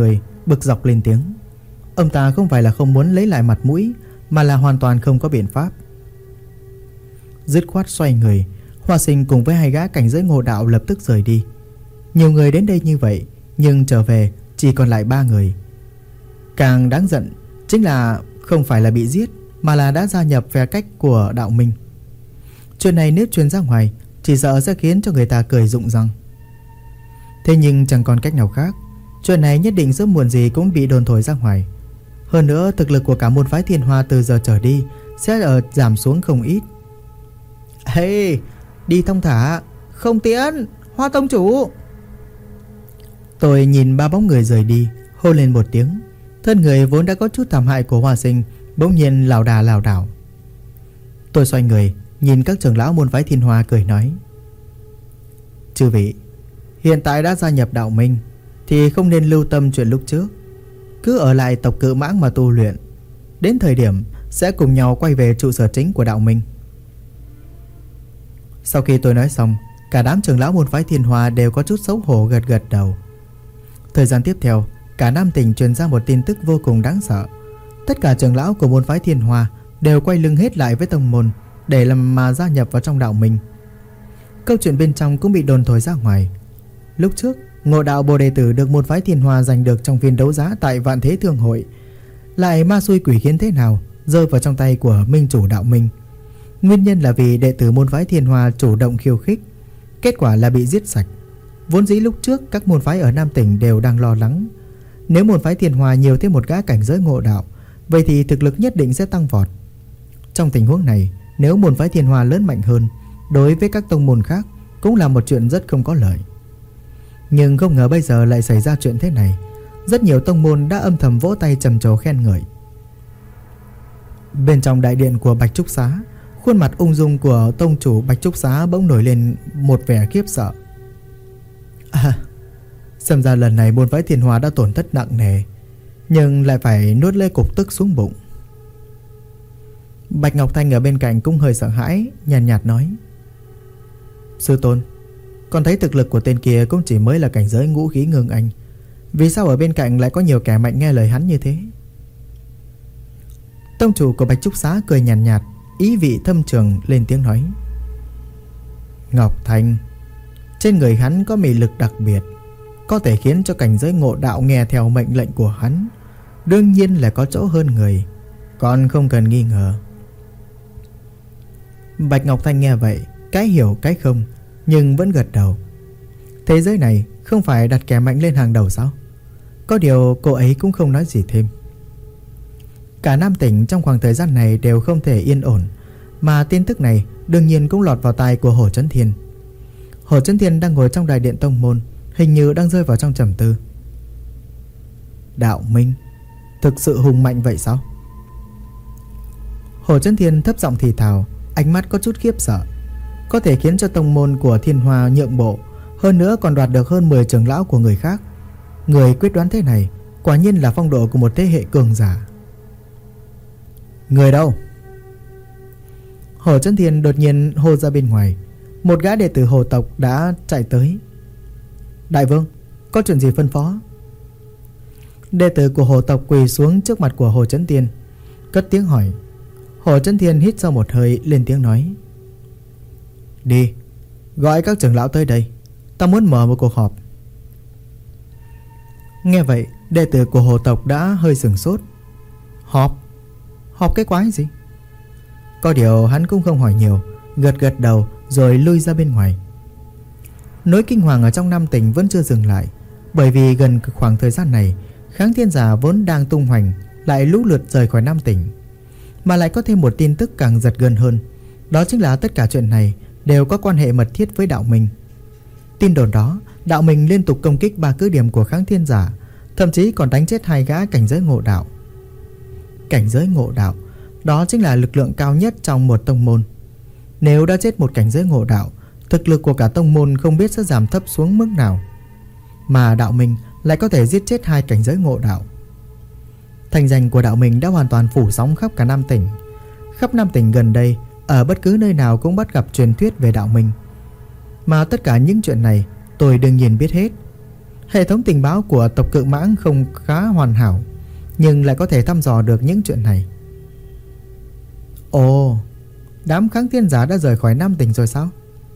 bực dọc lên tiếng. Ông ta không phải là không muốn lấy lại mặt mũi, mà là hoàn toàn không có biện pháp. Dứt khoát xoay người, Hoa Sinh cùng với hai gã cảnh giới ngộ đạo lập tức rời đi. Nhiều người đến đây như vậy, nhưng trở về chỉ còn lại 3 người. Càng đáng giận chính là không phải là bị giết, mà là đã gia nhập phe cách của Đạo Minh. Chuyện này nếu truyền ra ngoài, chỉ sợ sẽ khiến cho người ta cười rụng răng. Thế nhưng chẳng còn cách nào khác, chuyện này nhất định sớm muộn gì cũng bị đồn thổi ra ngoài. Hơn nữa thực lực của cả môn phái Thiên Hoa từ giờ trở đi sẽ giảm xuống không ít. Hey, đi thong thả, không tiễn, Hoa tông chủ. Tôi nhìn 3 bóng người rời đi, hô lên một tiếng. Thân người vốn đã có chút thảm hại của Hoa Sinh bỗng nhiên lảo đà lảo đảo. Tôi xoay người nhìn các trưởng lão môn phái Thiên Hoa cười nói: chư vị, hiện tại đã gia nhập Đạo Minh thì không nên lưu tâm chuyện lúc trước, cứ ở lại tộc Cự Mãng mà tu luyện. Đến thời điểm sẽ cùng nhau quay về trụ sở chính của Đạo Minh. Sau khi tôi nói xong, cả đám trưởng lão môn phái Thiên Hoa đều có chút xấu hổ gật gật đầu. Thời gian tiếp theo, cả Nam Tỉnh truyền ra một tin tức vô cùng đáng sợ. Tất cả trưởng lão của môn phái Thiên Hoa đều quay lưng hết lại với tông môn để làm mà gia nhập vào trong Đạo Minh. Câu chuyện bên trong cũng bị đồn thổi ra ngoài. Lúc trước, Ngộ Đạo Bồ Đề Tử được môn phái Thiên Hoa giành được trong phiên đấu giá tại Vạn Thế Thương Hội, lại ma xui quỷ khiến thế nào rơi vào trong tay của minh chủ Đạo Minh. Nguyên nhân là vì đệ tử môn phái Thiên Hoa chủ động khiêu khích, kết quả là bị giết sạch. Vốn dĩ lúc trước các môn phái ở Nam Tỉnh đều đang lo lắng, nếu môn phái Thiên Hoa nhiều thêm một gã cảnh giới ngộ đạo, vậy thì thực lực nhất định sẽ tăng vọt. Trong tình huống này, nếu môn phái Thiên Hoa lớn mạnh hơn, đối với các tông môn khác cũng là một chuyện rất không có lợi. Nhưng không ngờ bây giờ lại xảy ra chuyện thế này. Rất nhiều tông môn đã âm thầm vỗ tay trầm trồ khen ngợi. Bên trong đại điện của Bạch Trúc Xá, khuôn mặt ung dung của tông chủ Bạch Trúc Xá bỗng nổi lên một vẻ khiếp sợ. Xem ra lần này môn phái Thiên Hoa đã tổn thất nặng nề, nhưng lại phải nuốt lấy cục tức xuống bụng. Bạch Ngọc Thanh ở bên cạnh cũng hơi sợ hãi, nhàn nhạt nói: sư tôn, con thấy thực lực của tên kia cũng chỉ mới là cảnh giới ngũ khí ngưng anh, vì sao ở bên cạnh lại có nhiều kẻ mạnh nghe lời hắn như thế? Tông chủ của Bạch Trúc Xá cười nhàn nhạt, ý vị thâm trường lên tiếng nói: Ngọc Thanh, trên người hắn có mị lực đặc biệt, có thể khiến cho cảnh giới ngộ đạo nghe theo mệnh lệnh của hắn, đương nhiên là có chỗ hơn người, con không cần nghi ngờ. Bạch Ngọc Thanh nghe vậy, cái hiểu cái không, nhưng vẫn gật đầu. Thế giới này không phải đặt kẻ mạnh lên hàng đầu sao? Có điều cô ấy cũng không nói gì thêm. Cả Nam Tỉnh trong khoảng thời gian này đều không thể yên ổn, mà tin tức này đương nhiên cũng lọt vào tai của Hồ Chấn Thiên. Hồ Chấn Thiên đang ngồi trong đại điện tông môn, hình như đang rơi vào trong trầm tư. Đạo Minh thực sự hùng mạnh vậy sao? Hồ Chấn Thiên thấp giọng thì thào, ánh mắt có chút khiếp sợ. Có thể khiến cho tông môn của Thiên Hoa nhượng bộ, hơn nữa còn đoạt được hơn 10 trưởng lão của người khác. Người quyết đoán thế này quả nhiên là phong độ của một thế hệ cường giả. Người đâu? Hồ Chấn Thiên đột nhiên hô ra bên ngoài. Một gã đệ tử Hồ tộc đã chạy tới. Đại vương, có chuyện gì phân phó? Đệ tử của Hồ tộc quỳ xuống trước mặt của Hồ Chấn Thiên, cất tiếng hỏi. Hồ Chấn Thiên hít sâu một hơi, lên tiếng nói: Đi, gọi các trưởng lão tới đây, ta muốn mở một cuộc họp. Nghe vậy, đệ tử của Hồ tộc đã hơi sửng sốt. Họp? Họp cái quái gì? Có điều hắn cũng không hỏi nhiều, gật gật đầu rồi lui ra bên ngoài. Nỗi kinh hoàng ở trong Nam Tỉnh vẫn chưa dừng lại, bởi vì gần khoảng thời gian này, Kháng Thiên Giả vốn đang tung hoành lại lũ lượt rời khỏi Nam Tỉnh. Mà lại có thêm một tin tức càng giật gân hơn, đó chính là tất cả chuyện này đều có quan hệ mật thiết với Đạo Minh. Tin đồn đó, Đạo Minh liên tục công kích 3 cứ điểm của Kháng Thiên Giả, thậm chí còn đánh chết 2 gã cảnh giới ngộ đạo. Cảnh giới ngộ đạo, đó chính là lực lượng cao nhất trong một tông môn. Nếu đã chết một cảnh giới ngộ đạo, thực lực của cả tông môn không biết sẽ giảm thấp xuống mức nào. Mà Đạo Minh lại có thể giết chết 2 cảnh giới ngộ đạo. Thành danh của Đạo Minh đã hoàn toàn phủ sóng khắp cả Nam Tỉnh. Khắp Nam Tỉnh gần đây, ở bất cứ nơi nào cũng bắt gặp truyền thuyết về Đạo Minh. Mà tất cả những chuyện này tôi đương nhiên biết hết. Hệ thống tình báo của tộc Cự Mãng không khá hoàn hảo, nhưng lại có thể thăm dò được những chuyện này. Ồ, đám kháng thiên giả đã rời khỏi Nam Tỉnh rồi sao?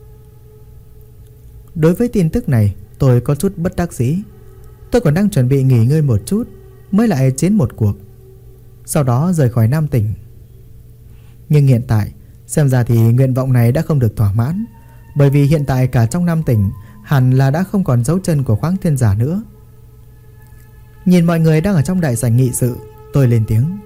Đối với tin tức này, tôi có chút bất đắc dĩ. Tôi còn đang chuẩn bị nghỉ ngơi một chút mới lại chiến một cuộc, sau đó rời khỏi Nam Tỉnh. Nhưng hiện tại xem ra thì nguyện vọng này đã không được thỏa mãn, bởi vì hiện tại cả trong Nam Tỉnh hẳn là đã không còn dấu chân của khoáng thiên giả nữa. Nhìn mọi người đang ở trong đại sảnh nghị sự, tôi lên tiếng.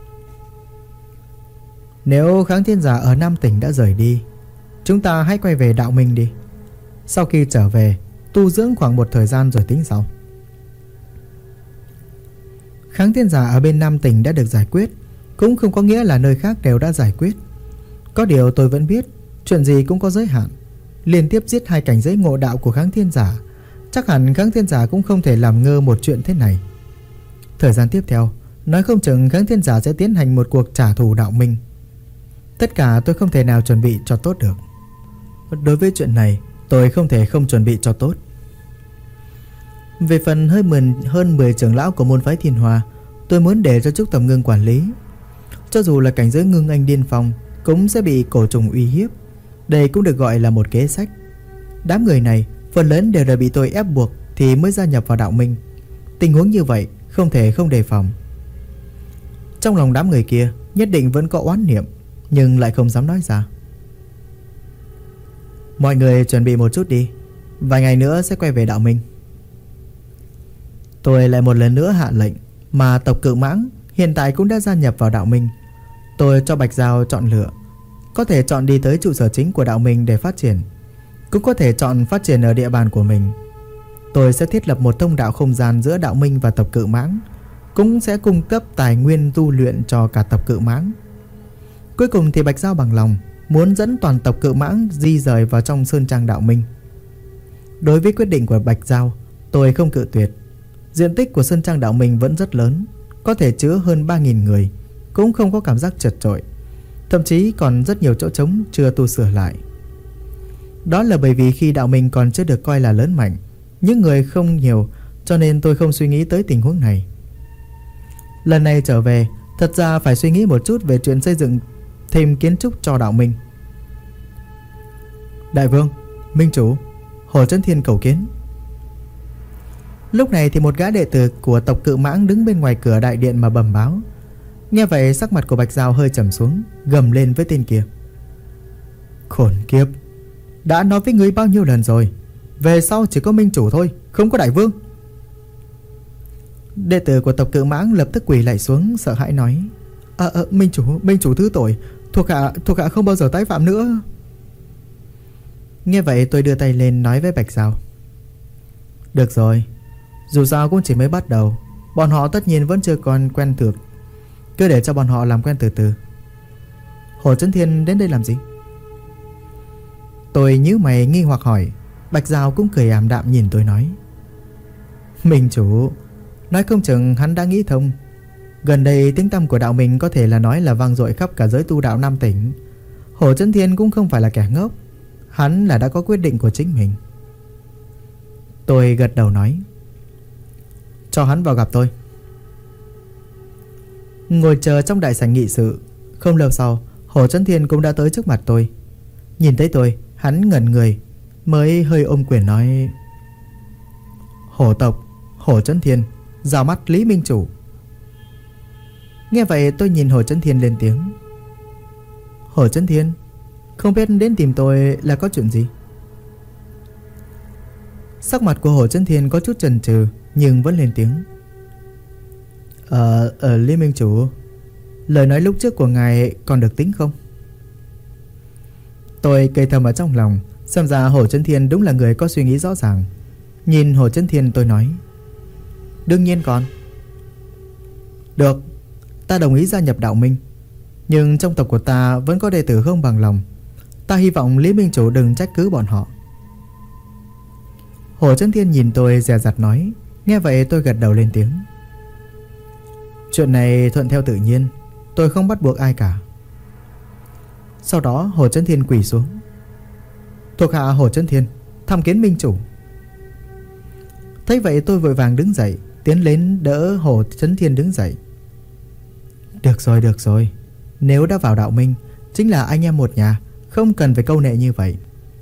Nếu kháng thiên giả ở Nam Tỉnh đã rời đi, chúng ta hãy quay về Đạo Minh đi. Sau khi trở về, tu dưỡng khoảng một thời gian rồi tính sau. Kháng thiên giả ở bên Nam Tỉnh đã được giải quyết, cũng không có nghĩa là nơi khác đều đã giải quyết. Có điều tôi vẫn biết, chuyện gì cũng có giới hạn. Liên tiếp giết 2 cảnh giới ngộ đạo của kháng thiên giả, chắc hẳn kháng thiên giả cũng không thể làm ngơ một chuyện thế này. Thời gian tiếp theo, nói không chừng kháng thiên giả sẽ tiến hành một cuộc trả thù Đạo Minh. Tất cả tôi không thể nào chuẩn bị cho tốt được. Đối với chuyện này, tôi không thể không chuẩn bị cho tốt. Về phần hơn 10 trưởng lão của môn phái Thiên Hoa, tôi muốn để cho Trúc Tầm Ngưng quản lý. Cho dù là cảnh giới ngưng anh điên phong, cũng sẽ bị cổ trùng uy hiếp. Đây cũng được gọi là một kế sách. Đám người này phần lớn đều đã bị tôi ép buộc thì mới gia nhập vào Đạo Minh. Tình huống như vậy không thể không đề phòng. Trong lòng đám người kia nhất định vẫn có oán niệm, nhưng lại không dám nói ra. Mọi người chuẩn bị một chút đi, vài ngày nữa sẽ quay về Đạo Minh. Tôi lại một lần nữa hạ lệnh, mà tộc Cự Mãng hiện tại cũng đã gia nhập vào Đạo Minh. Tôi cho Bạch Giao chọn lựa, có thể chọn đi tới trụ sở chính của Đạo Minh để phát triển, cũng có thể chọn phát triển ở địa bàn của mình. Tôi sẽ thiết lập một thông đạo không gian giữa Đạo Minh và tộc Cự Mãng, cũng sẽ cung cấp tài nguyên tu luyện cho cả tộc Cự Mãng. Cuối cùng thì Bạch Giao bằng lòng muốn dẫn toàn tộc Cự Mãng di rời vào trong Sơn Trang Đạo Minh. Đối với quyết định của Bạch Giao, tôi không cự tuyệt. Diện tích của Sơn Trang Đạo Minh vẫn rất lớn, có thể chứa hơn 3.000 người, cũng không có cảm giác chật chội. Thậm chí còn rất nhiều chỗ trống chưa tu sửa lại. Đó là bởi vì khi Đạo Minh còn chưa được coi là lớn mạnh, những người không nhiều, cho nên tôi không suy nghĩ tới tình huống này. Lần này trở về, thật ra phải suy nghĩ một chút về chuyện xây dựng thêm kiến trúc cho Đạo Minh. Đại vương, Minh chủ, Hồ Chấn Thiên cầu kiến. Lúc này thì một gã đệ tử của tộc Cự Mãng đứng bên ngoài cửa đại điện mà bẩm báo. Nghe vậy sắc mặt của Bạch Giao hơi trầm xuống, gầm lên với tên kia. Khốn kiếp, đã nói với ngươi bao nhiêu lần rồi, về sau chỉ có Minh chủ thôi, không có đại vương. Đệ tử của tộc Cự Mãng lập tức quỳ lại xuống, sợ hãi nói. Minh chủ thứ tội, thuộc hạ không bao giờ tái phạm nữa. Nghe vậy tôi đưa tay lên nói với Bạch Giao. Được rồi, dù sao cũng chỉ mới bắt đầu, bọn họ tất nhiên vẫn chưa còn quen thuộc, cứ để cho bọn họ làm quen từ từ. Hồ Chấn Thiên đến đây làm gì? Tôi nhíu mày nghi hoặc hỏi. Bạch Giao cũng cười ảm đạm nhìn tôi nói. Minh chủ, nói không chừng hắn đã nghĩ thông. Gần đây tiếng tăm của đạo mình có thể là nói là vang dội khắp cả giới tu đạo Nam Tỉnh. Hồ Chấn Thiên cũng không phải là kẻ ngốc, hắn là đã có quyết định của chính mình. Tôi gật đầu nói. Cho hắn vào gặp tôi. Ngồi chờ trong đại sảnh nghị sự, không lâu sau Hồ Chấn Thiên cũng đã tới trước mặt tôi. Nhìn thấy tôi, hắn ngẩn người, mới hơi ôm quyền nói. Hổ tộc Hồ Chấn Thiên, rào mắt Lý Minh chủ. Nghe vậy tôi nhìn Hồ Chấn Thiên lên tiếng. Hồ Chấn Thiên, không biết đến tìm tôi là có chuyện gì? Sắc mặt của Hồ Chấn Thiên có chút chần chừ, nhưng vẫn lên tiếng. Lý Minh chủ, lời nói lúc trước của ngài còn được tính không? Tôi cây thầm ở trong lòng, xem ra Hồ Chấn Thiên đúng là người có suy nghĩ rõ ràng. Nhìn Hồ Chấn Thiên tôi nói. Đương nhiên còn. Được, ta đồng ý gia nhập đạo minh, nhưng trong tộc của ta vẫn có đệ tử không bằng lòng. Ta hy vọng Lý Minh chủ đừng trách cứ bọn họ. Hồ Chấn Thiên nhìn tôi dè dặt nói. Nghe vậy tôi gật đầu lên tiếng. Chuyện này thuận theo tự nhiên, tôi không bắt buộc ai cả. Sau đó Hồ Chấn Thiên quỳ xuống. Thuộc hạ Hồ Chấn Thiên tham kiến Minh chủ. Thấy vậy tôi vội vàng đứng dậy, tiến đến đỡ Hồ Chấn Thiên đứng dậy. Được rồi, nếu đã vào đạo minh chính là anh em một nhà, không cần phải câu nệ như vậy.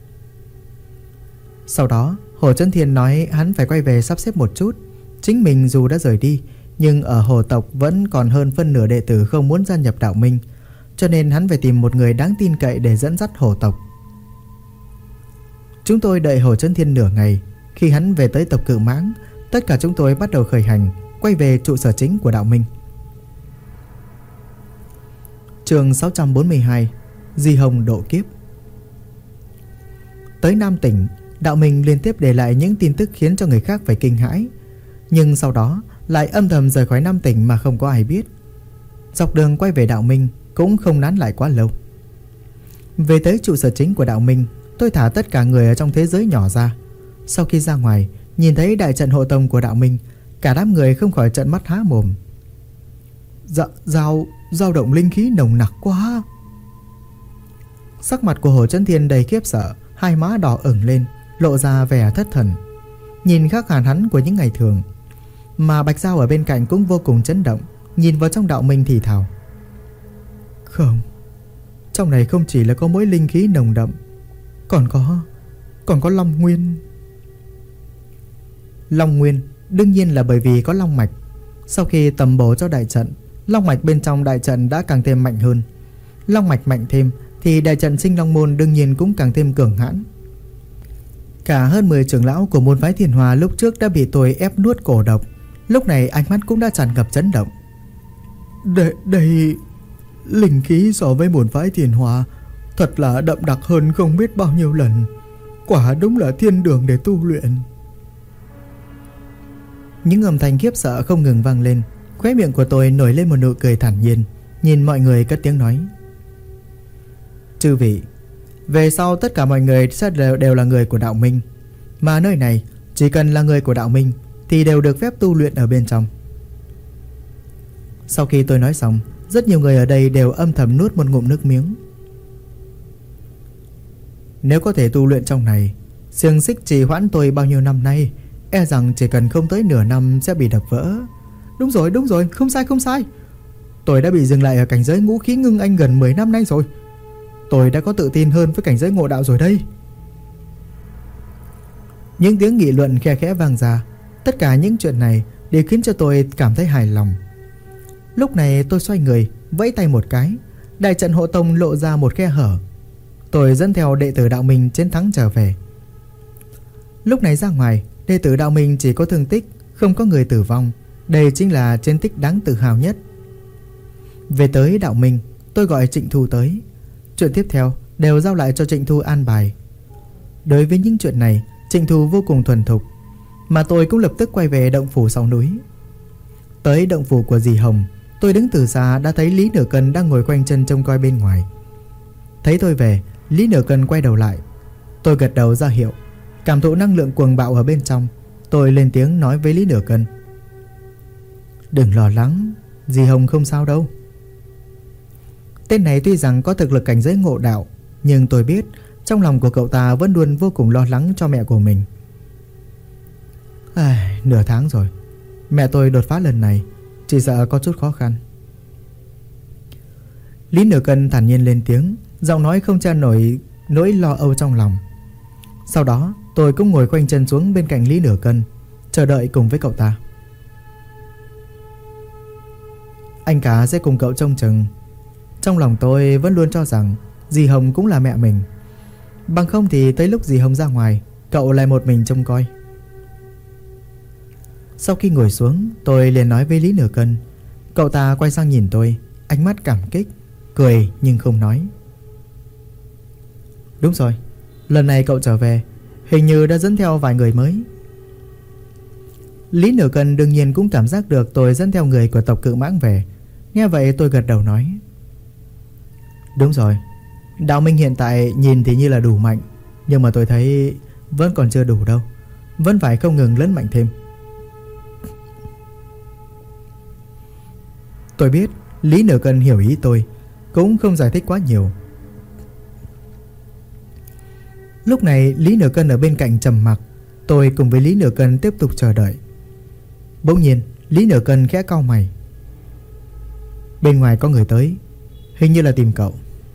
Sau đó Hồ Chấn Thiên nói hắn phải quay về sắp xếp một chút. Chính mình dù đã rời đi, nhưng ở Hồ tộc vẫn còn hơn phân nửa đệ tử không muốn gia nhập đạo minh, cho nên hắn phải tìm một người đáng tin cậy để dẫn dắt Hồ tộc. Chúng tôi đợi Hồ Chấn Thiên nửa ngày. Khi hắn về tới tộc Cự Mãng, tất cả chúng tôi bắt đầu khởi hành, quay về trụ sở chính của đạo minh. Chương 642: Di Hồng độ kiếp. Tới Nam tỉnh, đạo minh liên tiếp để lại những tin tức khiến cho người khác phải kinh hãi, nhưng sau đó lại âm thầm rời khỏi Nam tỉnh mà không có ai biết. Dọc đường quay về đạo minh cũng không nán lại quá lâu. Về tới trụ sở chính của đạo minh, tôi thả tất cả người ở trong thế giới nhỏ ra. Sau khi ra ngoài, nhìn thấy đại trận hộ tông của đạo minh, cả đám người không khỏi trợn mắt há mồm. Dao động linh khí nồng nặc quá. Sắc mặt của Hồ Chấn Thiên đầy khiếp sợ, hai má đỏ ửng lên, lộ ra vẻ thất thần, nhìn khác hẳn hắn của những ngày thường. Mà Bạch Giao ở bên cạnh cũng vô cùng chấn động, nhìn vào trong đạo minh thì thào: Không, trong này không chỉ là có mỗi linh khí nồng đậm, còn có Long Nguyên. Long Nguyên đương nhiên là bởi vì có long mạch. Sau khi tầm bổ cho đại trận, long mạch bên trong đại trận đã càng thêm mạnh hơn. Long mạch mạnh thêm thì đại trận Sinh Long Môn đương nhiên cũng càng thêm cường hãn. Cả hơn 10 trưởng lão của môn phái Thiên Hòa lúc trước đã bị tôi ép nuốt cổ độc, lúc này ánh mắt cũng đã tràn ngập chấn động. Đây linh khí so với môn phái Thiên Hòa thật là đậm đặc hơn không biết bao nhiêu lần. Quả đúng là thiên đường để tu luyện. Những âm thanh khiếp sợ không ngừng vang lên. Khóe miệng của tôi nổi lên một nụ cười thản nhiên, nhìn mọi người cất tiếng nói: Chư vị, về sau tất cả mọi người sẽ đều là người của đạo minh, mà nơi này chỉ cần là người của đạo minh thì đều được phép tu luyện ở bên trong. Sau khi tôi nói xong, rất nhiều người ở đây đều âm thầm nuốt một ngụm nước miếng. Nếu có thể tu luyện trong này, xiềng xích trì hoãn tôi bao nhiêu năm nay, e rằng chỉ cần không tới nửa năm sẽ bị đập vỡ. Đúng rồi, không sai. Tôi đã bị dừng lại ở cảnh giới ngũ khí ngưng anh gần 10 năm nay rồi. Tôi đã có tự tin hơn với cảnh giới ngộ đạo rồi đây. Những tiếng nghị luận khe khẽ vang ra. Tất cả những chuyện này đều khiến cho tôi cảm thấy hài lòng. Lúc này tôi xoay người, vẫy tay một cái, đại trận hộ tông lộ ra một khe hở. Tôi dẫn theo đệ tử đạo minh chiến thắng trở về. Lúc này ra ngoài, đệ tử đạo minh chỉ có thương tích, không có người tử vong. Đây chính là chiến tích đáng tự hào nhất. Về tới đạo minh, tôi gọi Trịnh Thu tới. Chuyện tiếp theo đều giao lại cho Trịnh Thu an bài. Đối với những chuyện này, Trịnh Thu vô cùng thuần thục, mà tôi cũng lập tức quay về động phủ sau núi. Tới động phủ của dì Hồng, tôi đứng từ xa đã thấy Lý Nửa Cân đang ngồi quanh chân trông coi bên ngoài. Thấy tôi về, Lý Nửa Cân quay đầu lại. Tôi gật đầu ra hiệu. Cảm thụ năng lượng cuồng bạo ở bên trong, tôi lên tiếng nói với Lý Nửa Cân: Đừng lo lắng, dì Hồng không sao đâu. Tên này tuy rằng có thực lực cảnh giới ngộ đạo, nhưng tôi biết trong lòng của cậu ta vẫn luôn vô cùng lo lắng cho mẹ của mình. Nửa tháng rồi, mẹ tôi đột phá lần này chỉ sợ có chút khó khăn. Lý Nửa Cân thản nhiên lên tiếng, giọng nói không che nổi nỗi lo âu trong lòng. Sau đó tôi cũng ngồi khoanh chân xuống bên cạnh Lý Nửa Cân, chờ đợi cùng với cậu ta. Anh cả sẽ cùng cậu trông chừng. Trong lòng tôi vẫn luôn cho rằng dì Hồng cũng là mẹ mình, bằng không thì tới lúc dì Hồng ra ngoài, cậu lại một mình trông coi. Sau khi ngồi xuống, tôi liền nói với Lý Nửa Cân. Cậu ta quay sang nhìn tôi, ánh mắt cảm kích, cười nhưng không nói. Đúng rồi, lần này cậu trở về hình như đã dẫn theo vài người mới. Lý Nửa Cân đương nhiên cũng cảm giác được tôi dẫn theo người của tộc Cự Mãng về. Nghe vậy tôi gật đầu nói: Đúng rồi, đạo minh hiện tại nhìn thì như là đủ mạnh, nhưng mà tôi thấy vẫn còn chưa đủ đâu, vẫn phải không ngừng lớn mạnh thêm. Tôi biết Lý Nửa Cân hiểu ý tôi, cũng không giải thích quá nhiều. Lúc này Lý Nửa Cân ở bên cạnh trầm mặc. Tôi cùng với Lý Nửa Cân tiếp tục chờ đợi. Bỗng nhiên Lý Nửa Cân khẽ cau mày. Bên ngoài có người tới, hình như là tìm cậu.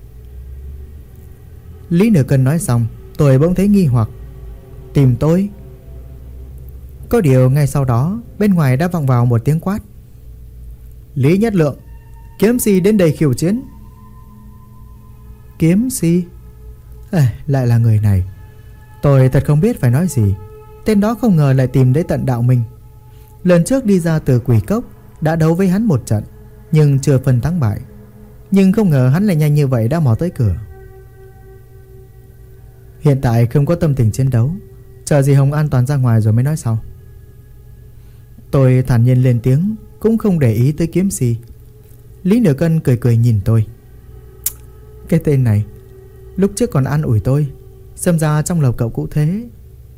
Lý Nửa Cân nói xong, tôi bỗng thấy nghi hoặc. Tìm tôi? Có điều ngay sau đó bên ngoài đã vọng vào một tiếng quát. Lý Nhất Lượng, kiếm si đến đây khiêu chiến. Kiếm si? Lại là người này. Tôi thật không biết phải nói gì. Tên đó không ngờ lại tìm đến tận Đạo Minh. Lần trước đi ra từ Quỷ Cốc đã đấu với hắn một trận, nhưng chưa phân thắng bại. Nhưng không ngờ hắn lại nhanh như vậy đã mò tới cửa. Hiện tại không có tâm tình chiến đấu, chờ dì Hồng an toàn ra ngoài rồi mới nói sau. Tôi thản nhiên lên tiếng, cũng không để ý tới kiếm si. Lý Nửa Cân cười cười nhìn tôi. Cái tên này lúc trước còn an ủi tôi, xem ra trong lòng cậu cũng thế.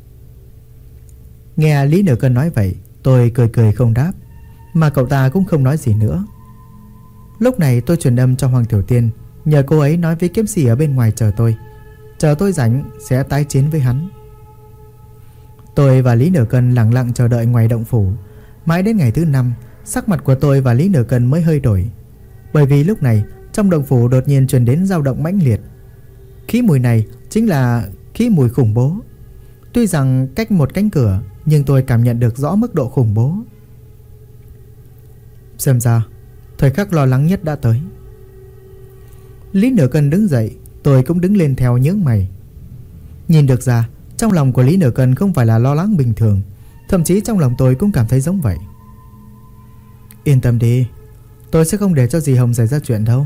Nghe Lý Nửa Cân nói vậy, tôi cười cười không đáp, mà cậu ta cũng không nói gì nữa. Lúc này tôi truyền âm cho Hoàng Tiểu Tiên, nhờ cô ấy nói với kiếm si ở bên ngoài chờ tôi rảnh sẽ tái chiến với hắn. Tôi và Lý Nửa Cân lặng lặng chờ đợi ngoài động phủ. Mãi đến ngày thứ 5, sắc mặt của tôi và Lý Nửa Cân mới hơi đổi. Bởi vì lúc này trong động phủ đột nhiên truyền đến dao động mãnh liệt. Khí mùi này chính là khí mùi khủng bố. Tuy rằng cách một cánh cửa, nhưng tôi cảm nhận được rõ mức độ khủng bố. Xem ra thời khắc lo lắng nhất đã tới. Lý Nửa Cân đứng dậy, tôi cũng đứng lên theo nhướng mày. Nhìn được ra trong lòng của Lý Nửa Cân không phải là lo lắng bình thường, thậm chí trong lòng tôi cũng cảm thấy giống vậy. Yên tâm đi, tôi sẽ không để cho dì Hồng xảy ra chuyện đâu.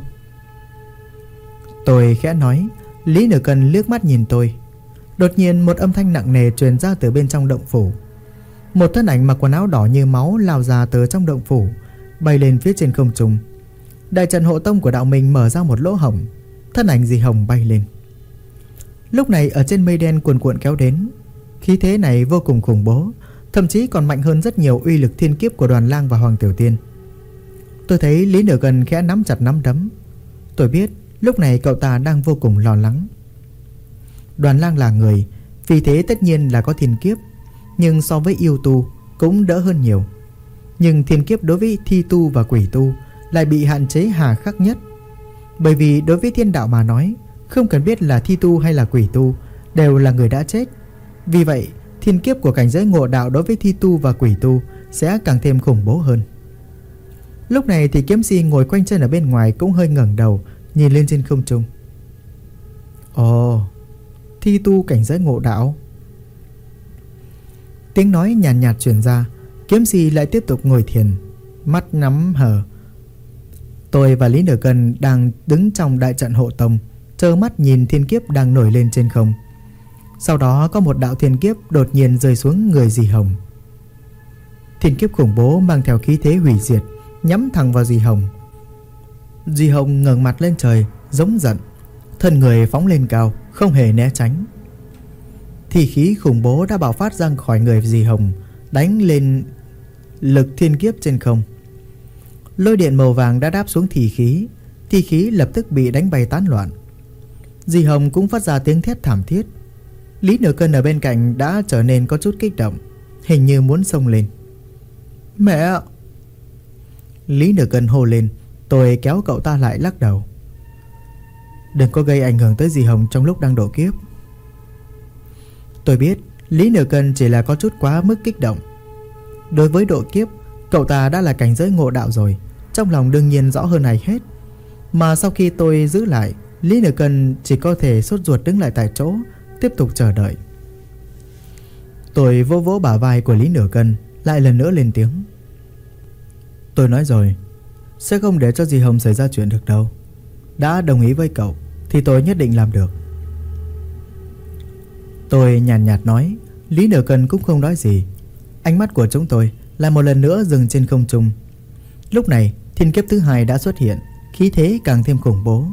Tôi khẽ nói. Lý Nửa Cân liếc mắt nhìn tôi. Đột nhiên một âm thanh nặng nề truyền ra từ bên trong động phủ. Một thân ảnh mặc quần áo đỏ như máu lao ra từ trong động phủ, bay lên phía trên không trung. Đại trận hộ tông của Đạo Minh mở ra một lỗ hổng, thân ảnh dì Hồng bay lên. Lúc này ở trên mây đen cuồn cuộn kéo đến. Khí thế này vô cùng khủng bố, thậm chí còn mạnh hơn rất nhiều uy lực thiên kiếp của Đoàn Lang và Hoàng Tiểu Tiên. Tôi thấy Lý Nửa Cân khẽ nắm chặt nắm đấm. Tôi biết lúc này cậu ta đang vô cùng lo lắng. Đoàn Lang là người, vì thế tất nhiên là có thiên kiếp, nhưng so với yêu tu cũng đỡ hơn nhiều. Nhưng thiên kiếp đối với thi tu và quỷ tu lại bị hạn chế hà khắc nhất. Bởi vì đối với thiên đạo mà nói, không cần biết là thi tu hay là quỷ tu, đều là người đã chết. Vì vậy thiên kiếp của cảnh giới ngộ đạo đối với thi tu và quỷ tu sẽ càng thêm khủng bố hơn. Lúc này thì kiếm si ngồi quanh chân ở bên ngoài cũng hơi ngẩng đầu nhìn lên trên không trung. Ồ, thi tu cảnh giới ngộ đạo. Tiếng nói nhàn nhạt truyền ra. Kiếm si lại tiếp tục ngồi thiền, mắt nhắm hờ. Tôi và Lý Nửa Cân đang đứng trong đại trận hộ tông, trơ mắt nhìn thiên kiếp đang nổi lên trên không. Sau đó có một đạo thiên kiếp đột nhiên rơi xuống người dì Hồng. Thiên kiếp khủng bố mang theo khí thế hủy diệt, nhắm thẳng vào dì Hồng. Dì Hồng ngẩng mặt lên trời, giống giận, thân người phóng lên cao, không hề né tránh. Thì khí khủng bố đã bạo phát ra khỏi người dì Hồng, đánh lên lực thiên kiếp trên không. Lôi điện màu vàng đã đáp xuống thì khí lập tức bị đánh bay tán loạn. Dì Hồng cũng phát ra tiếng thét thảm thiết. Lý Nửa Cân ở bên cạnh đã trở nên có chút kích động, hình như muốn xông lên. Mẹ! Lý Nửa Cân hô lên. Tôi kéo cậu ta lại lắc đầu. Đừng có gây ảnh hưởng tới dì Hồng trong lúc đang độ kiếp. Tôi biết Lý Nửa Cân chỉ là có chút quá mức kích động. Đối với độ kiếp, cậu ta đã là cảnh giới ngộ đạo rồi, trong lòng đương nhiên rõ hơn ai hết. Mà sau khi tôi giữ lại, Lý Nửa Cân chỉ có thể sốt ruột đứng lại tại chỗ, tiếp tục chờ đợi. Tôi vỗ vỗ bả vai của Lý Nửa Cân, lại lần nữa lên tiếng. Tôi nói rồi, sẽ không để cho dì Hồng xảy ra chuyện được đâu. Đã đồng ý với cậu thì tôi nhất định làm được. Tôi nhàn nhạt nói. Lý Nửa Cân cũng không nói gì. Ánh mắt của chúng tôi lại một lần nữa dừng trên không trung. Lúc này thiên kiếp thứ hai đã xuất hiện, khí thế càng thêm khủng bố.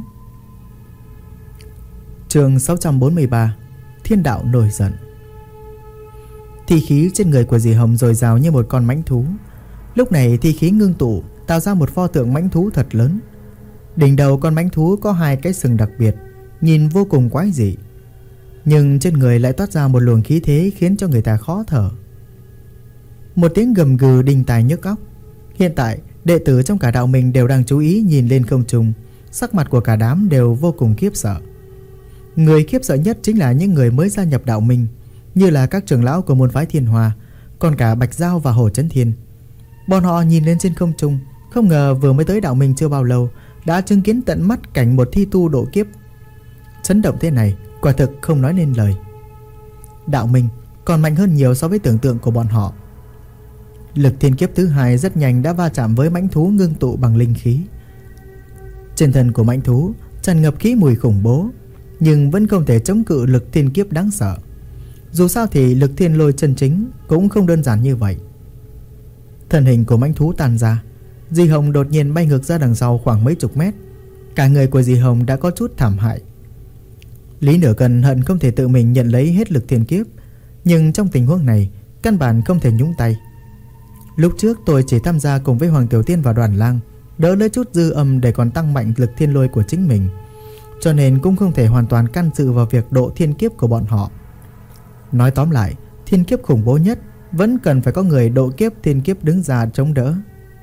Chương 643. Thiên đạo nổi giận. Thi khí trên người của dì Hồng dồi dào như một con mãnh thú. Lúc này thi khí ngưng tụ tạo ra một pho tượng mãnh thú thật lớn. Đỉnh đầu con mãnh thú có hai cái sừng đặc biệt, nhìn vô cùng quái dị. nhưng trên người lại toát ra một luồng khí thế khiến cho người ta khó thở. Một tiếng gầm gừ đinh tai nhức óc. Hiện tại đệ tử trong cả đạo mình đều đang chú ý nhìn lên không trung. Sắc mặt của cả đám đều vô cùng khiếp sợ. Người khiếp sợ nhất chính là những người mới gia nhập đạo minh, như là các trưởng lão của môn phái Thiên Hoa, còn cả Bạch Giao và Hồ Chấn Thiên. Bọn họ nhìn lên trên không trung, không ngờ vừa mới tới đạo minh chưa bao lâu đã chứng kiến tận mắt cảnh một thi tu độ kiếp. Chấn động thế này quả thực không nói nên lời. Đạo minh còn mạnh hơn nhiều so với tưởng tượng của bọn họ. Lực thiên kiếp thứ hai rất nhanh đã va chạm với mãnh thú ngưng tụ bằng linh khí. Trên thân của mãnh thú tràn ngập khí mùi khủng bố, nhưng vẫn không thể chống cự lực thiên kiếp đáng sợ. Dù sao thì lực thiên lôi chân chính cũng không đơn giản như vậy. Thân hình của mãnh thú tan ra, Di Hồng đột nhiên bay ngược ra đằng sau khoảng mấy chục mét. Cả người của Di Hồng đã có chút thảm hại. Lý Nửa Cân hận không thể tự mình nhận lấy hết lực thiên kiếp, nhưng trong tình huống này căn bản không thể nhúng tay. Lúc trước tôi chỉ tham gia cùng với Hoàng Tiểu Tiên và Đoàn Lang, đỡ lấy chút dư âm để còn tăng mạnh lực thiên lôi của chính mình, cho nên cũng không thể hoàn toàn can dự vào việc độ thiên kiếp của bọn họ. Nói tóm lại, thiên kiếp khủng bố nhất vẫn cần phải có người độ kiếp thiên kiếp đứng ra chống đỡ.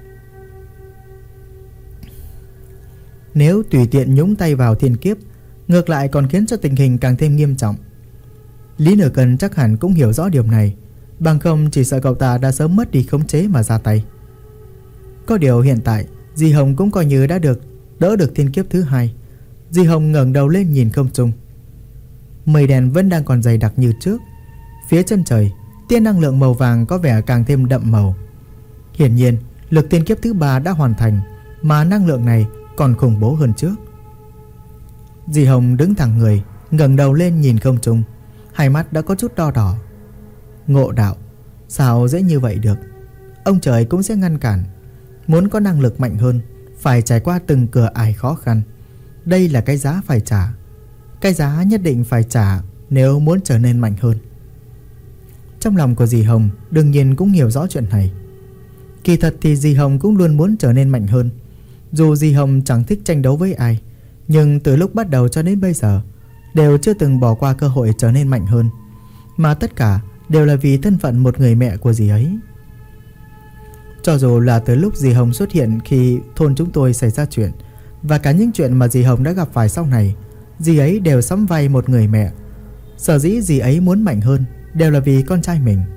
Nếu tùy tiện nhúng tay vào thiên kiếp, ngược lại còn khiến cho tình hình càng thêm nghiêm trọng. Lý Nửa Cân chắc hẳn cũng hiểu rõ điều này, bằng không chỉ sợ cậu ta đã sớm mất đi khống chế mà ra tay. Có điều hiện tại Di Hồng cũng coi như đã đỡ được thiên kiếp thứ hai. Di Hồng ngẩng đầu lên nhìn không trung. Mây đen vẫn đang còn dày đặc như trước. Phía chân trời, tia năng lượng màu vàng có vẻ càng thêm đậm màu. Hiển nhiên, lực thiên kiếp thứ ba đã hoàn thành, mà năng lượng này còn khủng bố hơn trước. Di Hồng đứng thẳng người, ngẩng đầu lên nhìn không trung, hai mắt đã có chút đo đỏ. Ngộ đạo, sao dễ như vậy được? Ông trời cũng sẽ ngăn cản. Muốn có năng lực mạnh hơn, phải trải qua từng cửa ải khó khăn. Đây là cái giá phải trả. Cái giá nhất định phải trả nếu muốn trở nên mạnh hơn. Trong lòng của Di Hồng đương nhiên cũng hiểu rõ chuyện này. Kỳ thật thì Di Hồng cũng luôn muốn trở nên mạnh hơn. Dù Di Hồng chẳng thích tranh đấu với ai, nhưng từ lúc bắt đầu cho đến bây giờ đều chưa từng bỏ qua cơ hội trở nên mạnh hơn. Mà tất cả đều là vì thân phận một người mẹ của dì ấy. Cho dù là từ lúc dì Hồng xuất hiện khi thôn chúng tôi xảy ra chuyện, và cả những chuyện mà dì Hồng đã gặp phải sau này, dì ấy đều sắm vai một người mẹ. Sở dĩ dì ấy muốn mạnh hơn đều là vì con trai mình.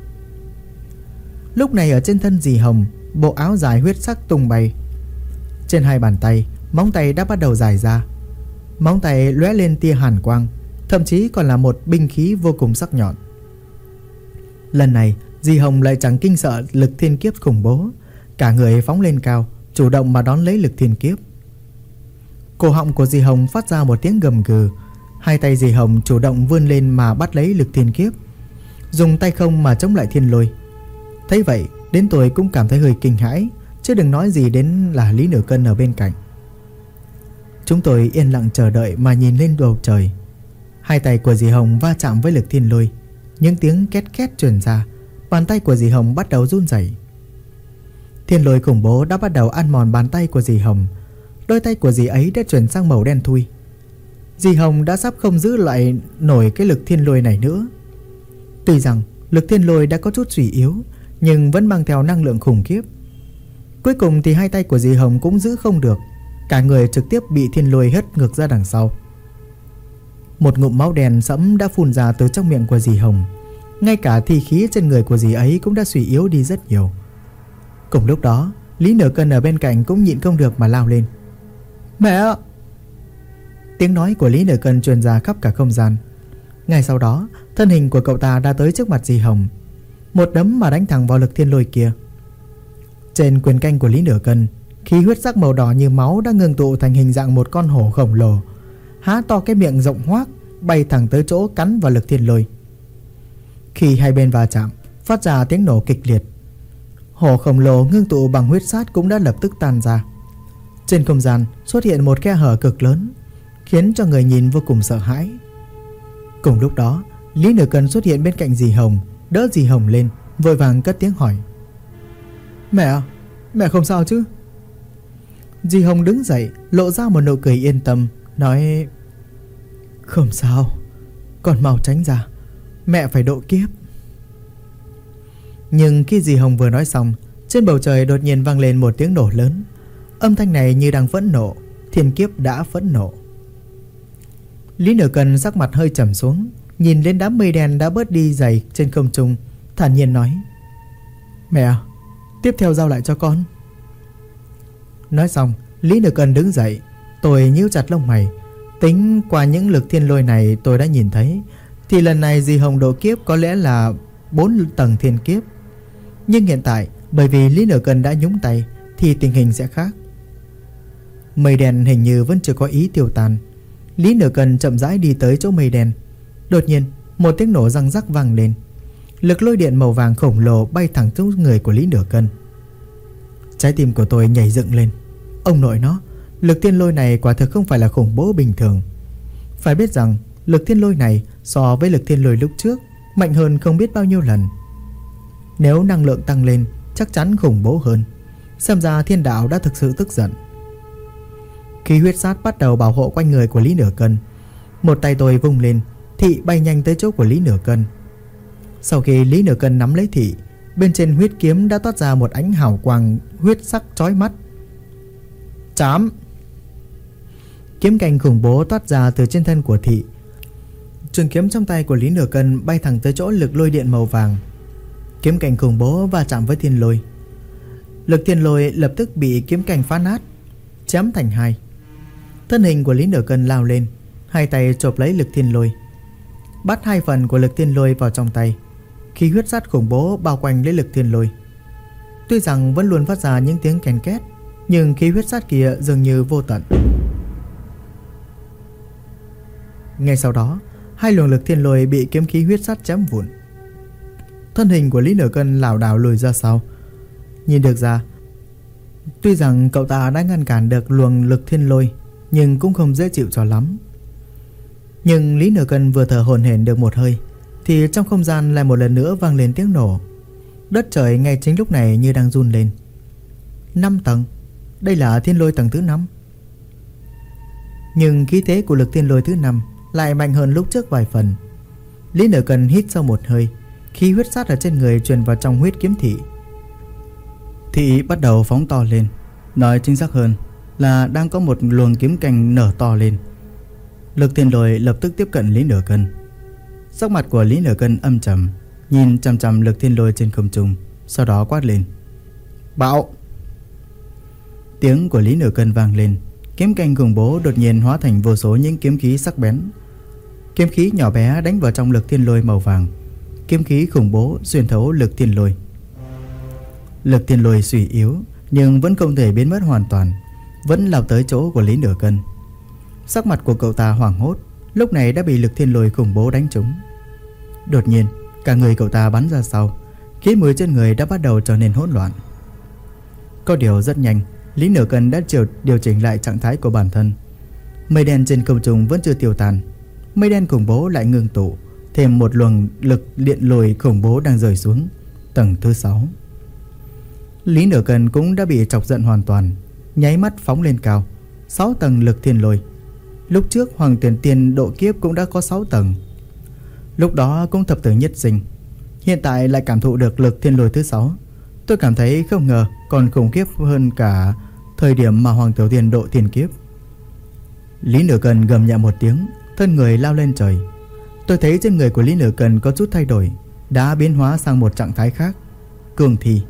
Lúc này ở trên thân dì Hồng, bộ áo dài huyết sắc tung bay. Trên hai bàn tay, móng tay đã bắt đầu dài ra. Móng tay lóe lên tia hàn quang, thậm chí còn là một binh khí vô cùng sắc nhọn. Lần này Di Hồng lại chẳng kinh sợ lực thiên kiếp khủng bố, cả người phóng lên cao, chủ động mà đón lấy lực thiên kiếp. Cổ họng của Di Hồng phát ra một tiếng gầm gừ. Hai tay Di Hồng chủ động vươn lên mà bắt lấy lực thiên kiếp, dùng tay không mà chống lại thiên lôi. Thấy vậy, đến tôi cũng cảm thấy hơi kinh hãi, chứ đừng nói gì đến là Lý Nửa Cân ở bên cạnh. Chúng tôi yên lặng chờ đợi mà nhìn lên bầu trời. Hai tay của Di Hồng va chạm với lực thiên lôi, những tiếng két két truyền ra. Bàn tay của Di Hồng bắt đầu run rẩy. Thiên lôi khủng bố đã bắt đầu ăn mòn bàn tay của Di Hồng. Đôi tay của dì ấy đã chuyển sang màu đen thui. Di Hồng đã sắp không giữ lại nổi cái lực thiên lôi này nữa. Tuy rằng lực thiên lôi đã có chút suy yếu, nhưng vẫn mang theo năng lượng khủng khiếp. Cuối cùng thì hai tay của Di Hồng cũng giữ không được, cả người trực tiếp bị thiên lôi hất ngược ra đằng sau. Một ngụm máu đen sẫm đã phun ra từ trong miệng của Di Hồng. Ngay cả thi khí trên người của dì ấy cũng đã suy yếu đi rất nhiều. Cùng lúc đó, Lý Nửa Cân ở bên cạnh cũng nhịn không được mà lao lên. Mẹ! Tiếng nói của Lý Nửa Cân truyền ra khắp cả không gian. Ngay sau đó, thân hình của cậu ta đã tới trước mặt Di Hồng, một đấm mà đánh thẳng vào lực thiên lôi kia. Trên quyền canh của Lý Nửa Cân, khí huyết sắc màu đỏ như máu đã ngưng tụ thành hình dạng một con hổ khổng lồ, há to cái miệng rộng hoác, bay thẳng tới chỗ cắn vào lực thiên lôi. Khi hai bên va chạm, phát ra tiếng nổ kịch liệt. Hổ khổng lồ ngưng tụ bằng huyết sát cũng đã lập tức tan ra. Trên không gian xuất hiện một khe hở cực lớn, khiến cho người nhìn vô cùng sợ hãi. Cùng lúc đó, Lý Nửa Cân xuất hiện bên cạnh dì Hồng, đỡ dì Hồng lên, vội vàng cất tiếng hỏi. Mẹ không sao chứ? Dì Hồng đứng dậy, lộ ra một nụ cười yên tâm, nói: Không sao, Con mau tránh ra, mẹ phải độ kiếp. Nhưng khi dì Hồng vừa nói xong, trên bầu trời đột nhiên vang lên một tiếng nổ lớn. Âm thanh này như đang phẫn nộ. Thiên kiếp đã phẫn nộ. Lý Nửa Cần sắc mặt hơi trầm xuống, nhìn lên đám mây đen đã bớt đi dày trên không trung, thản nhiên nói: Mẹ, tiếp theo giao lại cho con. Nói xong, Lý Nửa Cần đứng dậy. Tôi nhíu chặt lông mày. Tính qua những lực thiên lôi này tôi đã nhìn thấy, thì lần này dì Hồng độ kiếp có lẽ là 4 tầng thiên kiếp. Nhưng hiện tại, bởi vì Lý Nửa Cần đã nhúng tay, thì tình hình sẽ khác. Mây đen hình như vẫn chưa có ý tiêu tan. Lý Nửa Cần chậm rãi đi tới chỗ mây đen. Đột nhiên, một tiếng nổ răng rắc vang lên. Lực lôi điện màu vàng khổng lồ bay thẳng xuống người của Lý Nửa Cần. Trái tim của tôi nhảy dựng lên. Ông nội nó, lực thiên lôi này quả thực không phải là khủng bố bình thường. Phải biết rằng lực thiên lôi này so với lực thiên lôi lúc trước mạnh hơn không biết bao nhiêu lần. Nếu năng lượng tăng lên, chắc chắn khủng bố hơn. Xem ra thiên đạo đã thực sự tức giận. Khi huyết sát bắt đầu bảo hộ quanh người của Lý Nửa Cần, một tay tôi vung lên, thị bay nhanh tới chỗ của Lý Nửa Cần. Sau khi Lý Nửa Cần nắm lấy thị, bên trên huyết kiếm đã toát ra một ánh hào quang huyết sắc chói mắt. Chám! Kiếm cành khủng bố toát ra từ trên thân của thị. Trường kiếm trong tay của Lý Nửa Cần bay thẳng tới chỗ lực lôi điện màu vàng. Kiếm cành khủng bố va chạm với thiên lôi. Lực thiên lôi lập tức bị kiếm cành phá nát, chém thành hai. Thân hình của Lý Nửa Cần lao lên, hai tay chộp lấy lực thiên lôi, bắt hai phần của lực thiên lôi vào trong tay. Khi huyết sát khủng bố bao quanh lấy lực thiên lôi. Tuy rằng vẫn luôn phát ra những tiếng kèn két, nhưng khí huyết sát kia dường như vô tận. Ngay sau đó, hai luồng lực thiên lôi bị kiếm khí huyết sát chém vụn. Thân hình của Lý Nửa Cần lảo đảo lùi ra sau. Nhìn được ra, tuy rằng cậu ta đã ngăn cản được luồng lực thiên lôi, nhưng cũng không dễ chịu cho lắm. Nhưng Lý Nửa Cần vừa thở hổn hển được một hơi, thì trong không gian lại một lần nữa vang lên tiếng nổ. Đất trời ngay chính lúc này như đang run lên. 5 tầng. Đây là thiên lôi tầng thứ 5. Nhưng khí thế của lực thiên lôi thứ 5 lại mạnh hơn lúc trước vài phần. Lý Nửa Cần hít sâu một hơi, khí huyết sát ở trên người truyền vào trong huyết kiếm thị. Thị bắt đầu phóng to lên. Nói chính xác hơn là đang có một luồng kiếm cành nở to lên. Lực thiên lôi lập tức tiếp cận Lý Nửa Cần. Sắc mặt của Lý Nửa Cần âm trầm, nhìn chằm chằm lực thiên lôi trên không trung, sau đó quát lên: Bạo! Tiếng của Lý Nửa Cần vang lên. Kiếm cành khủng bố đột nhiên hóa thành vô số những kiếm khí sắc bén. Kiếm khí nhỏ bé đánh vào trong lực thiên lôi màu vàng. Kiếm khí khủng bố xuyên thấu lực thiên lôi. Lực thiên lôi suy yếu, nhưng vẫn không thể biến mất hoàn toàn, vẫn lao tới chỗ của Lý Nửa Cần. Sắc mặt của cậu ta hoảng hốt, lúc này đã bị lực thiên lôi khủng bố đánh trúng. Đột nhiên, cả người cậu ta bắn ra sau, khí mùi trên người đã bắt đầu trở nên hỗn loạn. Có điều rất nhanh, Lý Nửa Cần đã điều chỉnh lại trạng thái của bản thân. Mây đen trên không trung vẫn chưa tiêu tan, mây đen khủng bố lại ngưng tụ, thêm một luồng lực điện lôi khủng bố đang rơi xuống tầng thứ 6. Lý Nửa Cần cũng đã bị chọc giận hoàn toàn, nháy mắt phóng lên cao. 6 tầng lực thiên lôi. Lúc trước Hoàng Tiền Tiên độ kiếp cũng đã có 6 tầng, lúc đó cũng thập tử nhất sinh. Hiện tại lại cảm thụ được lực thiên lôi thứ 6. Tôi cảm thấy không ngờ còn khủng khiếp hơn cả thời điểm mà Hoàng Tiểu Tiên độ thiên kiếp. Lý Nửa Cần gầm nhẹ một tiếng, thân người lao lên trời. Tôi thấy trên người của Lý Nửa Cần có chút thay đổi, đã biến hóa sang một trạng thái khác, cường thi.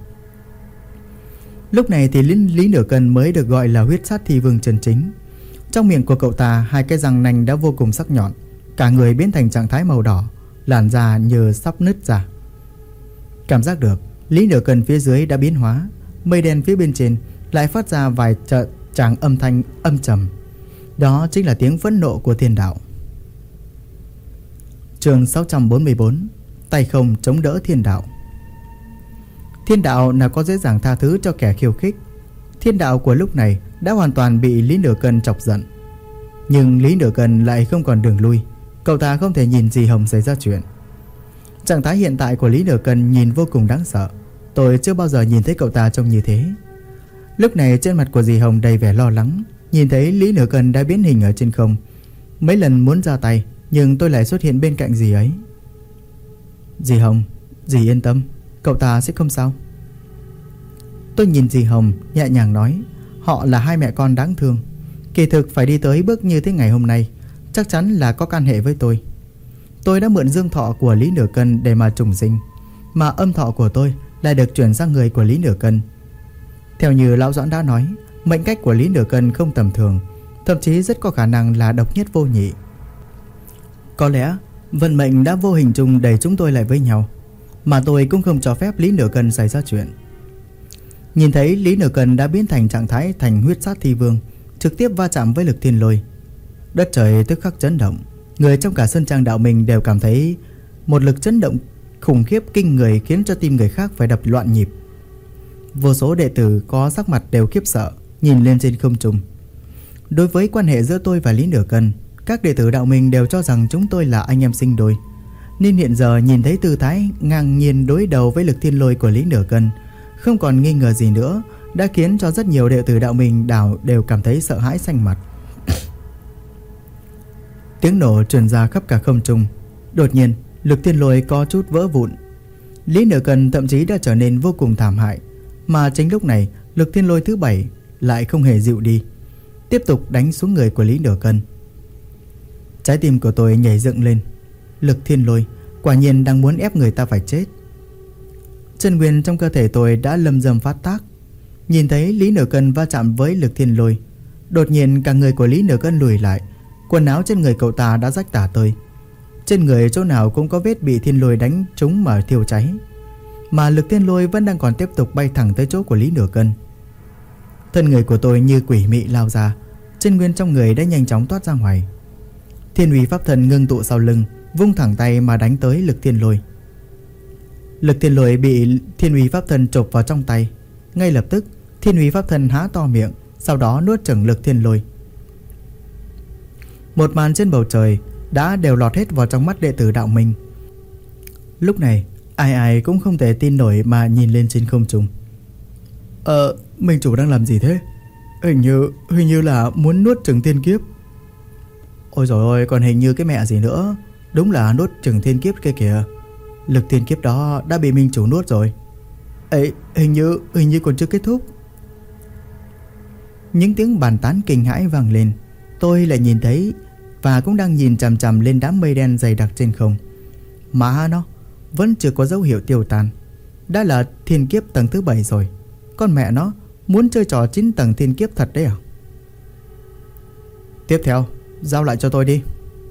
Lúc này thì Lý Nửa Cần mới được gọi là huyết sát thi vương chân chính. Trong miệng của cậu ta, hai cái răng nanh đã vô cùng sắc nhọn, cả người biến thành trạng thái màu đỏ, làn da như sắp nứt ra. Cảm giác được Lý Nửa Cần phía dưới đã biến hóa, mây đen phía bên trên lại phát ra vài tràng âm thanh âm trầm. Đó chính là tiếng phẫn nộ của thiên đạo. Chương 644, tay không chống đỡ thiên đạo. Thiên đạo nào có dễ dàng tha thứ cho kẻ khiêu khích. Thiên đạo của lúc này đã hoàn toàn bị Lý Nửa Cần chọc giận. Nhưng Lý Nửa Cần lại không còn đường lui. Cậu ta không thể nhìn dì Hồng xảy ra chuyện. Trạng thái hiện tại của Lý Nửa Cần nhìn vô cùng đáng sợ. Tôi chưa bao giờ nhìn thấy cậu ta trông như thế. Lúc này trên mặt của dì Hồng đầy vẻ lo lắng, nhìn thấy Lý Nửa Cần đã biến hình ở trên không. Mấy lần muốn ra tay, nhưng tôi lại xuất hiện bên cạnh dì ấy. Dì Hồng, dì yên tâm, cậu ta sẽ không sao. Tôi nhìn dì Hồng nhẹ nhàng nói, họ là hai mẹ con đáng thương. Kỳ thực phải đi tới bước như thế ngày hôm nay chắc chắn là có can hệ với tôi. Tôi đã mượn dương thọ của Lý Nửa Cân để mà trùng sinh, mà âm thọ của tôi lại được chuyển sang người của Lý Nửa Cân. Theo như Lão Doãn đã nói, mệnh cách của Lý Nửa Cân không tầm thường, thậm chí rất có khả năng là độc nhất vô nhị. Có lẽ vận mệnh đã vô hình chung đẩy chúng tôi lại với nhau, mà tôi cũng không cho phép Lý Nửa Cân xảy ra chuyện. Nhìn thấy Lý Nửa Cân đã biến thành trạng thái thành huyết sát thi vương, trực tiếp va chạm với lực thiên lôi. Đất trời tức khắc chấn động. Người trong cả Sơn Trang đạo mình đều cảm thấy một lực chấn động khủng khiếp kinh người, khiến cho tim người khác phải đập loạn nhịp. Vô số đệ tử có sắc mặt đều khiếp sợ, nhìn lên trên không trung. Đối với quan hệ giữa tôi và Lý Nửa Cân, các đệ tử đạo mình đều cho rằng chúng tôi là anh em sinh đôi, nên hiện giờ nhìn thấy tư thái ngang nhiên đối đầu với lực thiên lôi của Lý Nửa Cân, không còn nghi ngờ gì nữa, đã khiến cho rất nhiều đệ tử đạo mình đều cảm thấy sợ hãi xanh mặt. Tiếng nổ truyền ra khắp cả không trung. Đột nhiên lực thiên lôi có chút vỡ vụn. Lý Nửa Cân thậm chí đã trở nên vô cùng thảm hại. Mà chính lúc này lực thiên lôi thứ 7 lại không hề dịu đi, tiếp tục đánh xuống người của Lý Nửa Cân. Trái tim của tôi nhảy dựng lên. Lực thiên lôi quả nhiên đang muốn ép người ta phải chết. Chân nguyên trong cơ thể tôi đã lâm dâm phát tác. Nhìn thấy Lý Nửa Cân va chạm với lực thiên lôi, đột nhiên cả người của Lý Nửa Cân lùi lại. Quần áo trên người cậu ta đã rách tả tơi. Trên người chỗ nào cũng có vết bị thiên lôi đánh trúng mà thiêu cháy. Mà lực thiên lôi vẫn đang còn tiếp tục bay thẳng tới chỗ của Lý Nửa Cân. Thân người của tôi như quỷ mị lao ra. Chân nguyên trong người đã nhanh chóng toát ra ngoài. Thiên uy pháp thần ngưng tụ sau lưng, vung thẳng tay mà đánh tới lực thiên lôi. Lực thiên lôi bị thiên uy pháp thần chộp vào trong tay. Ngay lập tức thiên uy pháp thần há to miệng, sau đó nuốt chửng lực thiên lôi. Một màn trên bầu trời đã đều lọt hết vào trong mắt đệ tử đạo minh. Lúc này ai ai cũng không thể tin nổi mà nhìn lên trên không trung. Minh chủ đang làm gì thế? Hình như là muốn nuốt chửng thiên kiếp. Ôi dồi ôi, còn hình như cái mẹ gì nữa. Đúng là nuốt chửng thiên kiếp kia kìa. Lực thiên kiếp đó đã bị minh chủ nuốt rồi. Ấy, hình như còn chưa kết thúc. Những tiếng bàn tán kinh hãi vang lên. Tôi lại nhìn thấy và cũng đang nhìn chằm chằm lên đám mây đen dày đặc trên không. Mà nó vẫn chưa có dấu hiệu tiêu tan. Đã là thiên kiếp tầng thứ 7 rồi. Con mẹ nó muốn chơi trò 9 tầng thiên kiếp thật đấy à? Tiếp theo, giao lại cho tôi đi.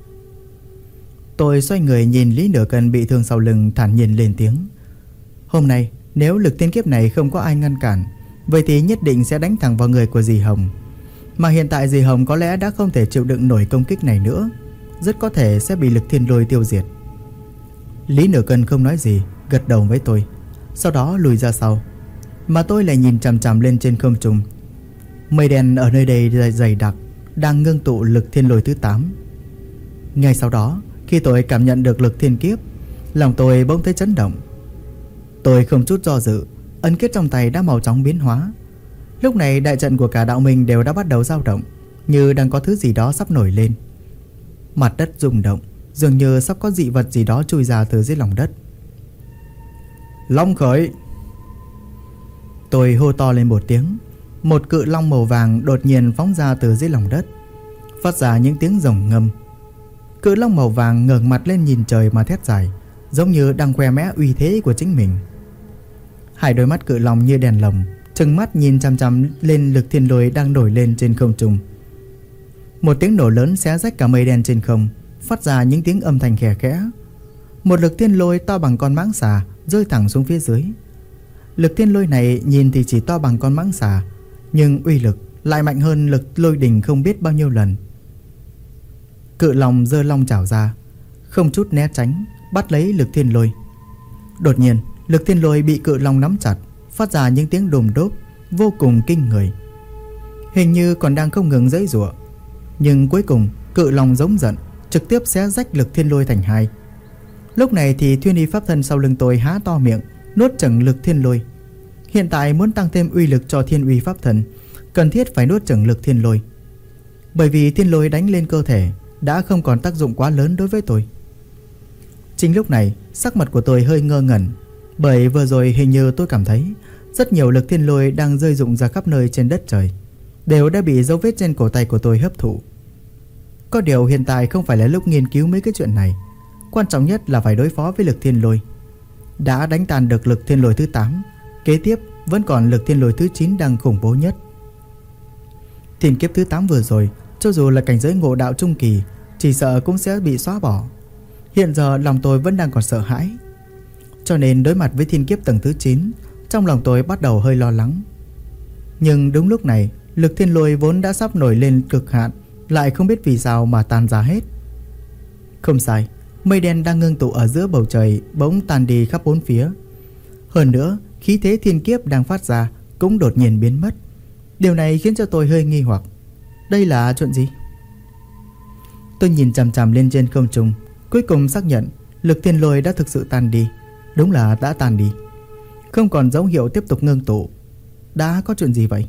Tôi xoay người nhìn Lý Nửa Cân bị thương sau lưng, thản nhiên lên tiếng. Hôm nay nếu lực thiên kiếp này không có ai ngăn cản, vậy thì nhất định sẽ đánh thẳng vào người của dì Hồng. Mà hiện tại dì Hồng có lẽ đã không thể chịu đựng nổi công kích này nữa, rất có thể sẽ bị lực thiên lôi tiêu diệt. Lý Nửa Cân không nói gì, gật đầu với tôi, sau đó lùi ra sau. Mà tôi lại nhìn chằm chằm lên trên không trung. Mây đen ở nơi đây dày đặc, đang ngưng tụ lực thiên lôi thứ 8. Ngay sau đó, khi tôi cảm nhận được lực thiên kiếp, lòng tôi bỗng thấy chấn động. Tôi không chút do dự, ấn kết trong tay đã mau chóng biến hóa. Lúc này đại trận của cả đạo minh đều đã bắt đầu dao động, như đang có thứ gì đó sắp nổi lên. Mặt đất rung động, dường như sắp có dị vật gì đó chui ra từ dưới lòng đất. Long khởi! Tôi hô to lên một tiếng. Một cự long màu vàng đột nhiên phóng ra từ dưới lòng đất, phát ra những tiếng rồng ngâm. Cự long màu vàng ngẩng mặt lên nhìn trời mà thét dài, giống như đang khoe mẽ uy thế của chính mình. Hai đôi mắt cự long như đèn lồng, trừng mắt nhìn chằm chằm lên lực thiên lôi đang nổi lên trên không trung. Một tiếng nổ lớn xé rách cả mây đen trên không, phát ra những tiếng âm thanh khẽ khẽ. Một lực thiên lôi to bằng con mãng xà rơi thẳng xuống phía dưới. Lực thiên lôi này nhìn thì chỉ to bằng con mãng xà, nhưng uy lực lại mạnh hơn lực lôi đình không biết bao nhiêu lần. Cự long giơ long chảo ra, không chút né tránh, bắt lấy lực thiên lôi. Đột nhiên lực thiên lôi bị cự long nắm chặt, phát ra những tiếng đùm đốp vô cùng kinh người. Hình như còn đang không ngừng giãy giụa, nhưng cuối cùng cự long giống giận, trực tiếp xé rách lực thiên lôi thành hai. Lúc này thì Thiên Y pháp thân sau lưng tôi há to miệng, nuốt chửng lực thiên lôi. Hiện tại muốn tăng thêm uy lực cho Thiên Uy pháp thần, cần thiết phải nuốt chửng lực thiên lôi. Bởi vì thiên lôi đánh lên cơ thể đã không còn tác dụng quá lớn đối với tôi. Chính lúc này, sắc mặt của tôi hơi ngơ ngẩn, bởi vừa rồi hình như tôi cảm thấy rất nhiều lực thiên lôi đang rơi rụng ra khắp nơi trên đất trời, đều đã bị dấu vết trên cổ tay của tôi hấp thụ. Có điều hiện tại không phải là lúc nghiên cứu mấy cái chuyện này. Quan trọng nhất là phải đối phó với lực thiên lôi. Đã đánh tan được lực thiên lôi thứ 8, kế tiếp vẫn còn lực thiên lôi thứ 9 đang khủng bố nhất. Thiên kiếp thứ 8 vừa rồi, cho dù là cảnh giới ngộ đạo trung kỳ, chỉ sợ cũng sẽ bị xóa bỏ. Hiện giờ lòng tôi vẫn đang còn sợ hãi, cho nên đối mặt với thiên kiếp tầng thứ 9, trong lòng tôi bắt đầu hơi lo lắng. Nhưng đúng lúc này, lực thiên lôi vốn đã sắp nổi lên cực hạn lại không biết vì sao mà tan ra hết. Không sai, mây đen đang ngưng tụ ở giữa bầu trời bỗng tan đi khắp bốn phía. Hơn nữa, khí thế thiên kiếp đang phát ra cũng đột nhiên biến mất. Điều này khiến cho tôi hơi nghi hoặc. Đây là chuyện gì? Tôi nhìn chằm chằm lên trên không trung, cuối cùng xác nhận lực thiên lôi đã thực sự tan đi. Đúng là đã tan đi, không còn dấu hiệu tiếp tục ngưng tụ. Đã có chuyện gì vậy?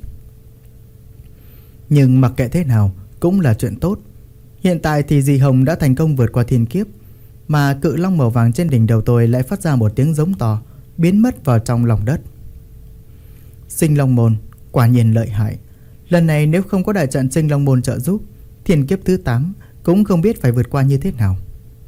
Nhưng mặc kệ thế nào cũng là chuyện tốt. Hiện tại thì dì Hồng đã thành công vượt qua thiên kiếp, mà cự long màu vàng trên đỉnh đầu tôi lại phát ra một tiếng giống to, biến mất vào trong lòng đất. Sinh Long Môn quả nhiên lợi hại. Lần này nếu không có đại trận Sinh Long Môn trợ giúp, thiên kiếp thứ 8 cũng không biết phải vượt qua như thế nào.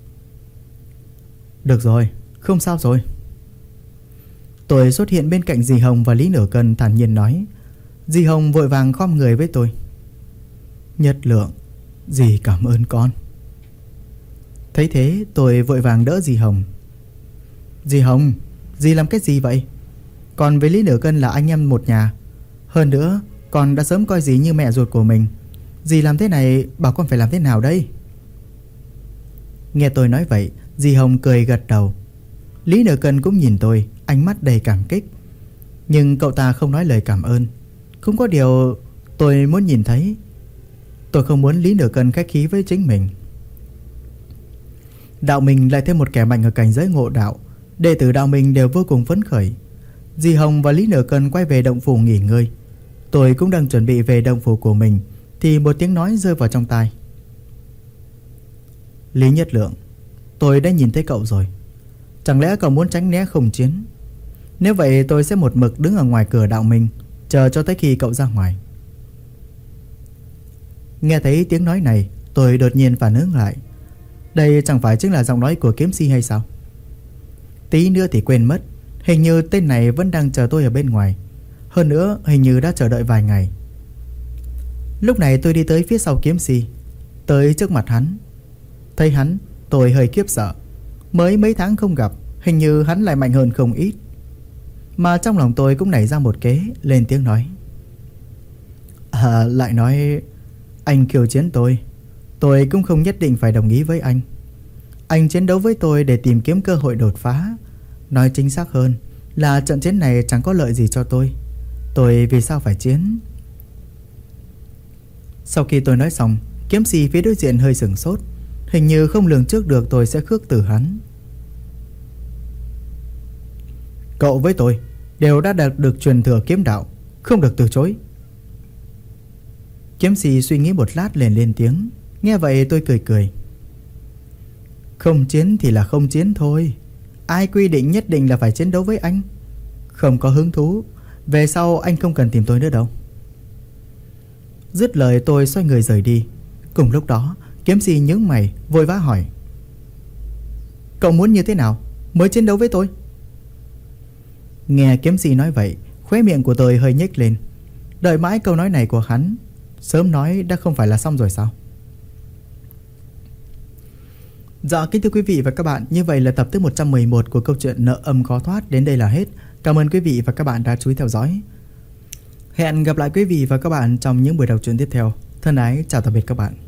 Được rồi, không sao rồi. Tôi xuất hiện bên cạnh dì Hồng và Lý Nửa Cân, thản nhiên nói. Dì Hồng vội vàng khom người với tôi. Nhất Lượng, dì cảm ơn con. Thấy thế tôi vội vàng đỡ dì Hồng. Dì Hồng, dì làm cái gì vậy? Con với Lý Nửa Cân là anh em một nhà. Hơn nữa, con đã sớm coi dì như mẹ ruột của mình. Dì làm thế này, bảo con phải làm thế nào đây? Nghe tôi nói vậy, dì Hồng cười gật đầu. Lý Nửa Cân cũng nhìn tôi, ánh mắt đầy cảm kích. Nhưng cậu ta không nói lời cảm ơn. Không có điều tôi muốn nhìn thấy. Tôi không muốn Lý Nửa Cân khách khí với chính mình. Đạo mình lại thêm một kẻ mạnh ở cảnh giới ngộ đạo. Đệ tử đạo mình đều vô cùng phấn khởi. Dì Hồng và Lý Nửa Cân quay về động phủ nghỉ ngơi. Tôi cũng đang chuẩn bị về động phủ của mình thì một tiếng nói rơi vào trong tai. Lý Nhất Lượng, tôi đã nhìn thấy cậu rồi. Chẳng lẽ cậu muốn tránh né không chiến? Nếu vậy tôi sẽ một mực đứng ở ngoài cửa đạo mình, chờ cho tới khi cậu ra ngoài. Nghe thấy tiếng nói này, tôi đột nhiên phản ứng lại. Đây chẳng phải chính là giọng nói của kiếm si hay sao? Tí nữa thì quên mất. Hình như tên này vẫn đang chờ tôi ở bên ngoài. Hơn nữa hình như đã chờ đợi vài ngày. Lúc này tôi đi tới phía sau kiếm si, tới trước mặt hắn. Thấy hắn tôi hơi khiếp sợ. Mới mấy tháng không gặp, hình như hắn lại mạnh hơn không ít. Mà trong lòng tôi cũng nảy ra một kế, lên tiếng nói. Lại nói anh khiêu chiến tôi cũng không nhất định phải đồng ý với anh. Anh chiến đấu với tôi để tìm kiếm cơ hội đột phá. Nói chính xác hơn là trận chiến này chẳng có lợi gì cho tôi vì sao phải chiến? Sau khi tôi nói xong, kiếm si phía đối diện hơi sửng sốt, hình như không lường trước được tôi sẽ khước từ hắn. Cậu với tôi đều đã đạt được truyền thừa kiếm đạo, không được từ chối. Kiếm si suy nghĩ một lát liền lên tiếng. Nghe vậy tôi cười cười. Không chiến thì là không chiến thôi. Ai quy định nhất định là phải chiến đấu với anh? Không có hứng thú, về sau anh không cần tìm tôi nữa đâu. Dứt lời tôi xoay người rời đi. Cùng lúc đó kiếm si nhướng mày vội vã hỏi. Cậu muốn như thế nào mới chiến đấu với tôi? Nghe kiếm si nói vậy, khóe miệng của tôi hơi nhếch lên. Đợi mãi câu nói này của hắn, sớm nói đã không phải là xong rồi sao? Dạ kính thưa quý vị và các bạn, như vậy là tập thứ 111 của câu chuyện Nợ Âm Khó Thoát đến đây là hết. Cảm ơn quý vị và các bạn đã chú ý theo dõi. Hẹn gặp lại quý vị và các bạn trong những buổi đọc truyện tiếp theo. Thân ái chào tạm biệt các bạn.